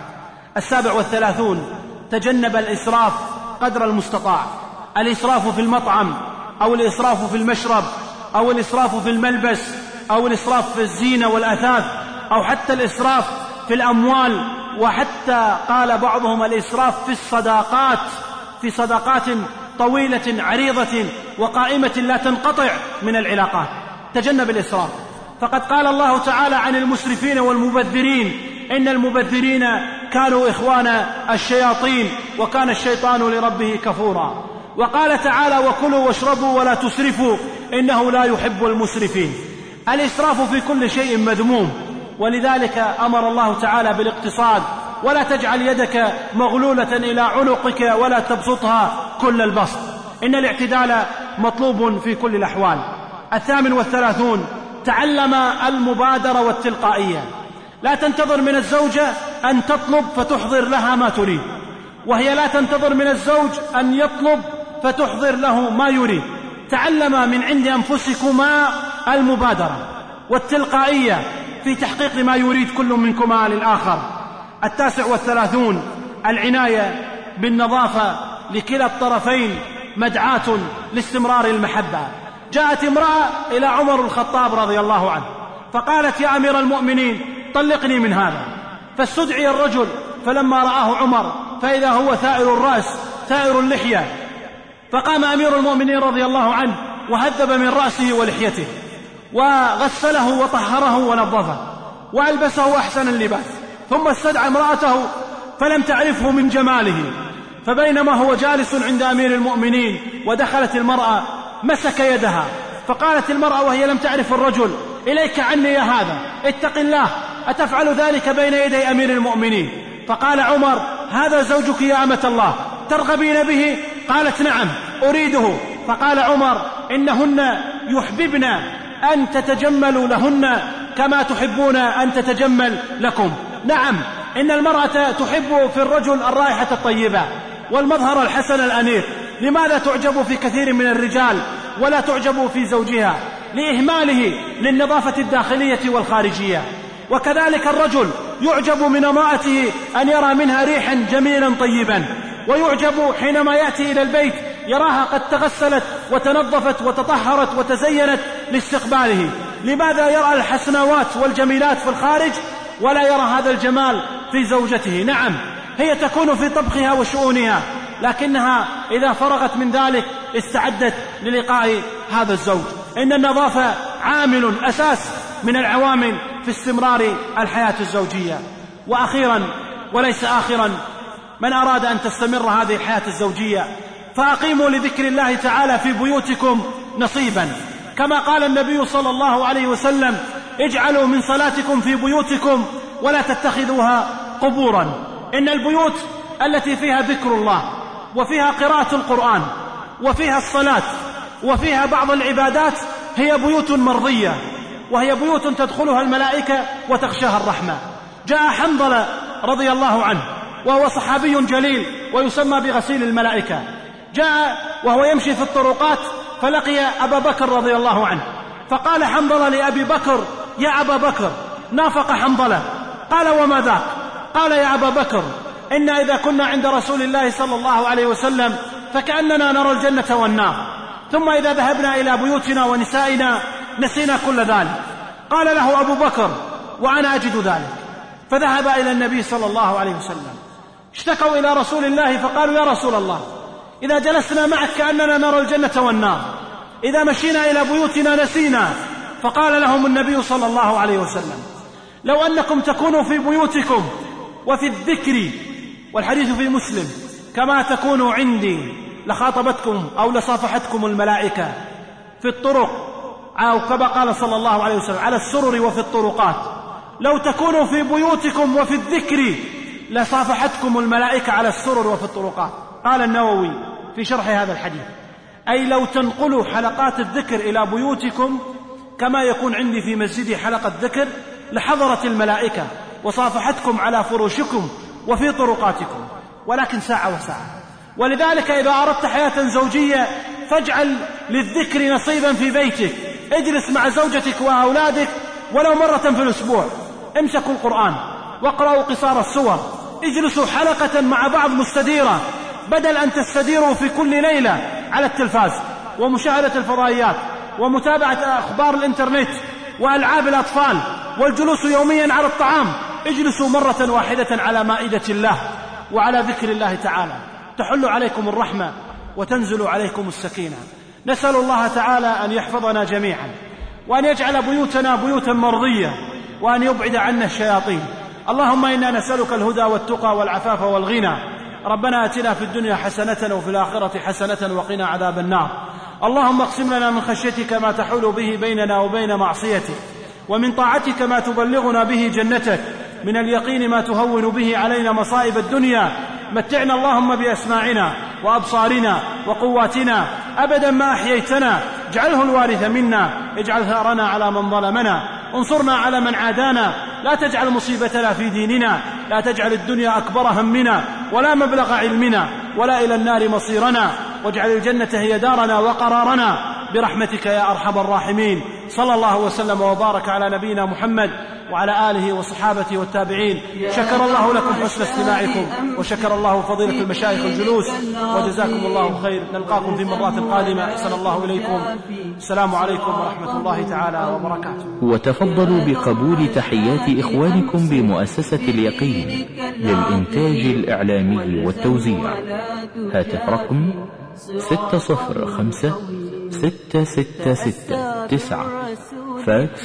37 تجنب الإسراف قدر المستطاع، الإسراف في المطعم أو الإسراف في المشرب أو الإسراف في الملبس أو الإسراف في الزينة والأثاث أو حتى الإسراف في الأموال، وحتى قال بعضهم الإسراف في الصداقات، في صداقات طويلة عريضة وقائمة لا تنقطع من العلاقات. تجنب الإسراف، فقد قال الله تعالى عن المسرفين والمبذرين: إن المبذرين كانوا إخوان الشياطين وكان الشيطان لربه كفورا. وقال تعالى: وكلوا واشربوا ولا تسرفوا إنه لا يحب المسرفين. الإسراف في كل شيء مذموم، ولذلك أمر الله تعالى بالاقتصاد: ولا تجعل يدك مغلولة إلى عنقك ولا تبسطها كل البسط. إن الاعتدال مطلوب في كل الأحوال. 38 تعلم المبادرة والتلقائية، لا تنتظر من الزوجة أن تطلب فتحضر لها ما تريد، وهي لا تنتظر من الزوج أن يطلب فتحضر له ما يريد. تعلم من عند أنفسكما المبادرة والتلقائية في تحقيق ما يريد كل منكما للآخر. 39 العناية بالنظافة لكلا الطرفين مدعاة لاستمرار المحبة. جاءت امرأة إلى عمر الخطاب رضي الله عنه فقالت: يا أمير المؤمنين طلقني من هذا. فاستدعي الرجل، فلما رآه عمر فإذا هو ثائر الرأس ثائر اللحية، فقام أمير المؤمنين رضي الله عنه وهذب من رأسه ولحيته وغسله وطهره ونظفه وألبسه أحسن اللباس، ثم استدعى امرأته فلم تعرفه من جماله، فبينما هو جالس عند أمير المؤمنين ودخلت المرأة مسك يدها، فقالت المرأة وهي لم تعرف الرجل: إليك عني يا هذا، اتق الله، أتفعل ذلك بين يدي أمير المؤمنين؟ فقال عمر: هذا زوجك يا أمة الله، ترغبين به؟ قالت: نعم أريده. فقال عمر: إنهن يحببن أن تتجملوا لهن كما تحبون أن تتجمل لكم. نعم، إن المرأة تحب في الرجل الرائحة الطيبة والمظهر الحسن الأنيق. لماذا تعجب في كثير من الرجال ولا تعجب في زوجها؟ لإهماله للنظافة الداخلية والخارجية. وكذلك الرجل يعجب من امرأته أن يرى منها ريحا جميلا طيبا، ويعجب حينما يأتي إلى البيت يراها قد تغسلت وتنظفت وتطهرت وتزينت لاستقباله. لماذا يرى الحسنوات والجميلات في الخارج ولا يرى هذا الجمال في زوجته؟ نعم، هي تكون في طبخها وشؤونها لكنها إذا فرغت من ذلك استعدت للقاء هذا الزوج. إن النظافة عامل أساس من العوامل في استمرار الحياة الزوجية. وأخيرا وليس آخرا، من أراد أن تستمر هذه الحياة الزوجية فأقيموا لذكر الله تعالى في بيوتكم نصيبا، كما قال النبي صلى الله عليه وسلم: اجعلوا من صلاتكم في بيوتكم ولا تتخذوها قبورا. إن البيوت التي فيها ذكر الله وفيها قراءة القرآن وفيها الصلاة وفيها بعض العبادات هي بيوت مرضية، وهي بيوت تدخلها الملائكة وتغشاها الرحمة. جاء حنظلة رضي الله عنه وهو صحابي جليل ويسمى بغسيل الملائكة، جاء وهو يمشي في الطرقات فلقي أبا بكر رضي الله عنه، فقال حنظلة لأبي بكر: يا أبا بكر، نافق حنظلة. قال: وما ذاك؟ قال: يا أبا بكر، إن إذا كنا عند رسول الله صلى الله عليه وسلم فكأننا نرى الجنة والنار، ثم إذا ذهبنا إلى بيوتنا ونسائنا نسينا كل ذلك. قال له أبو بكر: وأنا أجد ذلك. فذهب إلى النبي صلى الله عليه وسلم، اشتكوا إلى رسول الله فقالوا: يا رسول الله، إذا جلسنا معك كأننا نرى الجنة والنار، إذا مشينا إلى بيوتنا نسينا. فقال لهم النبي صلى الله عليه وسلم: لو أنكم تكونوا في بيوتكم وفي الذكر، والحديث في مسلم، كما تكونوا عندي لخاطبتكم أو لصافحتكم الملائكة في الطرق، أو كما قال صلى الله عليه وسلم: على السرر وفي الطرقات. لو تكونوا في بيوتكم وفي الذكر لصافحتكم الملائكة على السرر وفي الطرقات. قال النووي في شرح هذا الحديث: أي لو تنقلوا حلقات الذكر إلى بيوتكم كما يكون عندي في مسجدي حلقة ذكر لحضرت الملائكة وصافحتكم على فروشكم وفي طرقاتكم، ولكن ساعة وساعة. ولذلك إذا أردت حياة زوجية فاجعل للذكر نصيبا في بيتك، اجلس مع زوجتك وأولادك ولو مرة في الأسبوع، امسكوا القرآن واقرأوا قصار السور، اجلسوا حلقة مع بعض مستديرة، بدل أن تستديروا في كل ليلة على التلفاز ومشاهدة الفضائيات ومتابعة أخبار الإنترنت وألعاب الأطفال والجلوس يوميا على الطعام. اجلسوا مرة واحدة على مائدة الله وعلى ذكر الله تعالى، تحل عليكم الرحمة وتنزل عليكم السكينة. نسأل الله تعالى أن يحفظنا جميعا، وأن يجعل بيوتنا بيوتا مرضية، وأن يبعد عنا الشياطين. اللهم إنا نسألك الهدى والتقى والعفاف والغنى. ربنا آتنا في الدنيا حسنة وفي الآخرة حسنة وقنا عذاب النار. اللهم اقسم لنا من خشيتك ما تحول به بيننا وبين معصيتك، ومن طاعتك ما تبلغنا به جنتك، من اليقين ما تهون به علينا مصائب الدنيا. متعنا اللهم بأسماعنا وأبصارنا وقواتنا أبدا ما أحييتنا، اجعله الوارث منا، اجعل ثأرنا على من ظلمنا، انصرنا على من عادانا، لا تجعل مصيبتنا في ديننا، لا تجعل الدنيا أكبر همنا ولا مبلغ علمنا ولا إلى النار مصيرنا، واجعل الجنة هي دارنا وقرارنا برحمتك يا أرحم الراحمين. صلى الله وسلم وبارك على نبينا محمد وعلى آله وصحابته والتابعين. شكر الله لكم حسن استماعكم، وشكر الله فضيلة المشايخ الجلوس، وجزاكم الله خير. نلقاكم في مرات قادمة. أحسن الله إليكم. السلام عليكم ورحمة الله تعالى وبركاته. وتفضلوا بقبول تحيات إخوانكم بمؤسسة اليقين للإنتاج الإعلامي والتوزيع. هاتف رقم 605-666-9، فاكس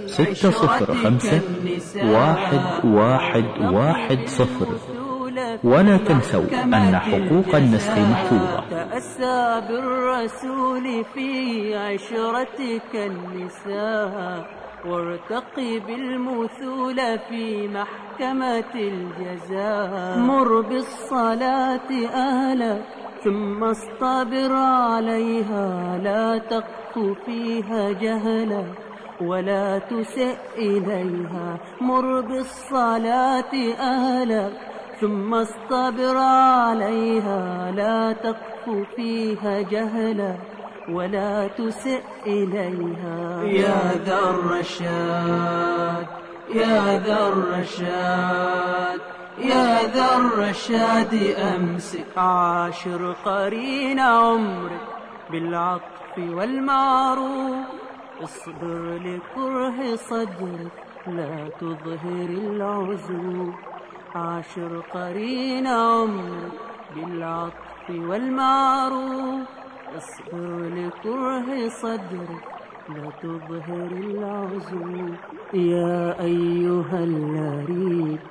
605-1110. ولا تنسوا أن حقوق النسخ محفوظة. تأسى بالرسول في عشرتك النساء، وارتقي بالمثول في محكمة الجزاء. مر بالصلاة أهلا ثم اصطبر عليها، لا تقف فيها جهلا ولا تسئ إليها. مر بالصلاة أهلا ثم اصطبر عليها، لا تقف فيها جهلا ولا تسئ إليها. يا ذا الرشاد، يا ذا الرشاد، يا ذا الرشاد، أمسك عاشر قرين عمرك بالعطف والمعروف. اصبر لكره صدرك، لا تظهر العزوف. عاشر قرين عمرك بالعطف والمعروف. اصبر لكره صدرك لا تظهر العزوف. يا أيها اللريد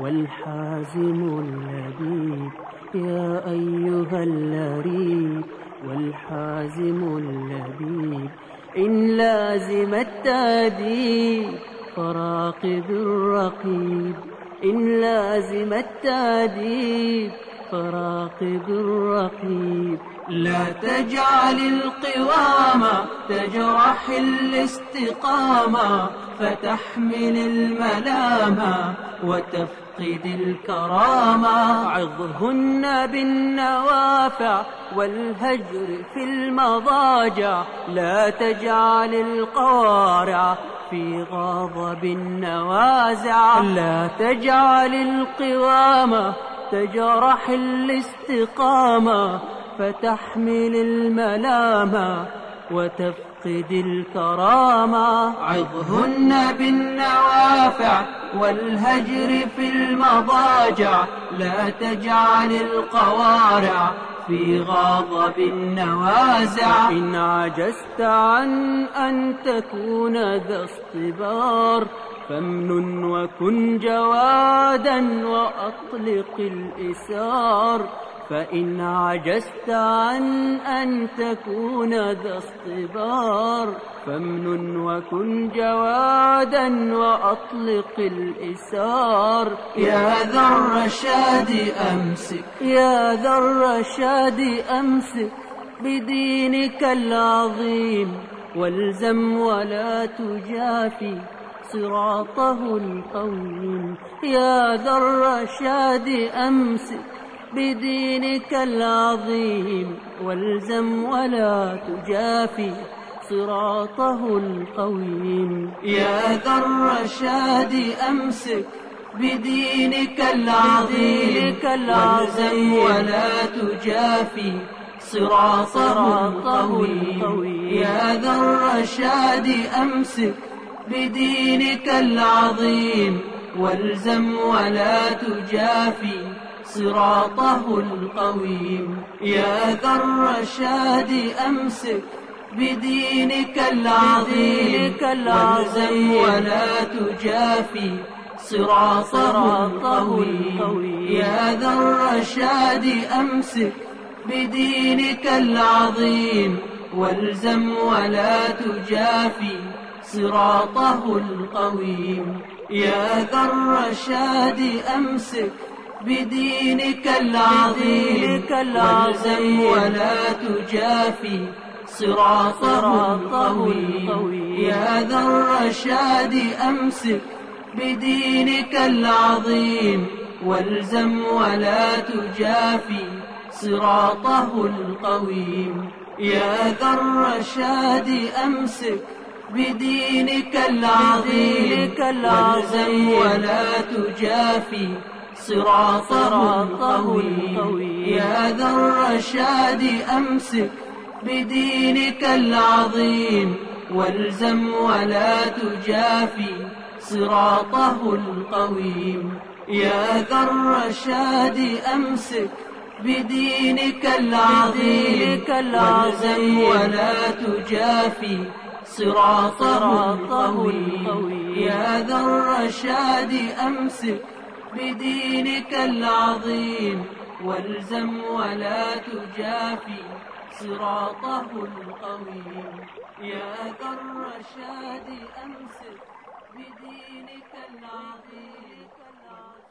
والحازم اللبيب، يا أيها اللريد والحازم اللبيب، إن لازم التأديب فراقب الرقيب، إن لازم التأديب فراقب الرقيب. لا تجعل القوامة تجرح الاستقامة، فتحمل الملامة وتفقد الكرامة. عظهن بالنوافع والهجر في المضاجع، لا تجعل القوارع في غضب النوازع. لا تجعل القوامة تجرح الاستقامة، فتحمل الملامة وتفقد الكرامة. عظهن بالنوافع والهجر في المضاجع، لا تجعل القوارع في غضب النوازع. إن عجزت عن أن تكون ذا اصطبار، فامنن وكن جوادا وأطلق الإسار. فإن عجزت عن أن تكون ذا اصطبار، فامنن وكن جوادا وأطلق الإسار. يا ذا الرشاد أمسك، يا ذا الرشاد أمسك بدينك العظيم، والزم ولا تجافي صراطه القويم. يا ذا الرشاد أمسك بدينك العظيم، والزم ولا تجافي صراطه القويم. يا ذا الرشاد أمسك بدينك العظيم، والزم ولا تجافي صراطه القويم. يا ذا الرشاد أمسك بدينك العظيم، والزم ولا تجافي صراطه القويم. يا ذا الرشاد أمسك بدينك العظيم، والزم ولا تجافي صراطه القويم. يا ذا الرشاد أمسك بدينك العظيم، والزم ولا تجافي صراطه القويم. يا ذا الرشاد أمسك بدينك العظيم، والزم ولا تجافي صراطه القويم. يا ذا الرشاد أمسك بدينك العظيم، والزم ولا تجافي صراطه القويم. يا ذا الرشاد أمسك بدينك العظيم، والزم ولا تجافي صراطه القويم. يا ذا الرشاد أمسك بدينك العظيم، والزم ولا تجافي صراطه القويم. يا ذا الرشاد أمسك بدينك العظيم، والزم ولا تجافي صراطه القويم. يا ذا الرشاد أمسك بدينك العظيم، والزم ولا تجافي صراطه القويم. يا ذا الرشاد أمسك بدينك العظيم.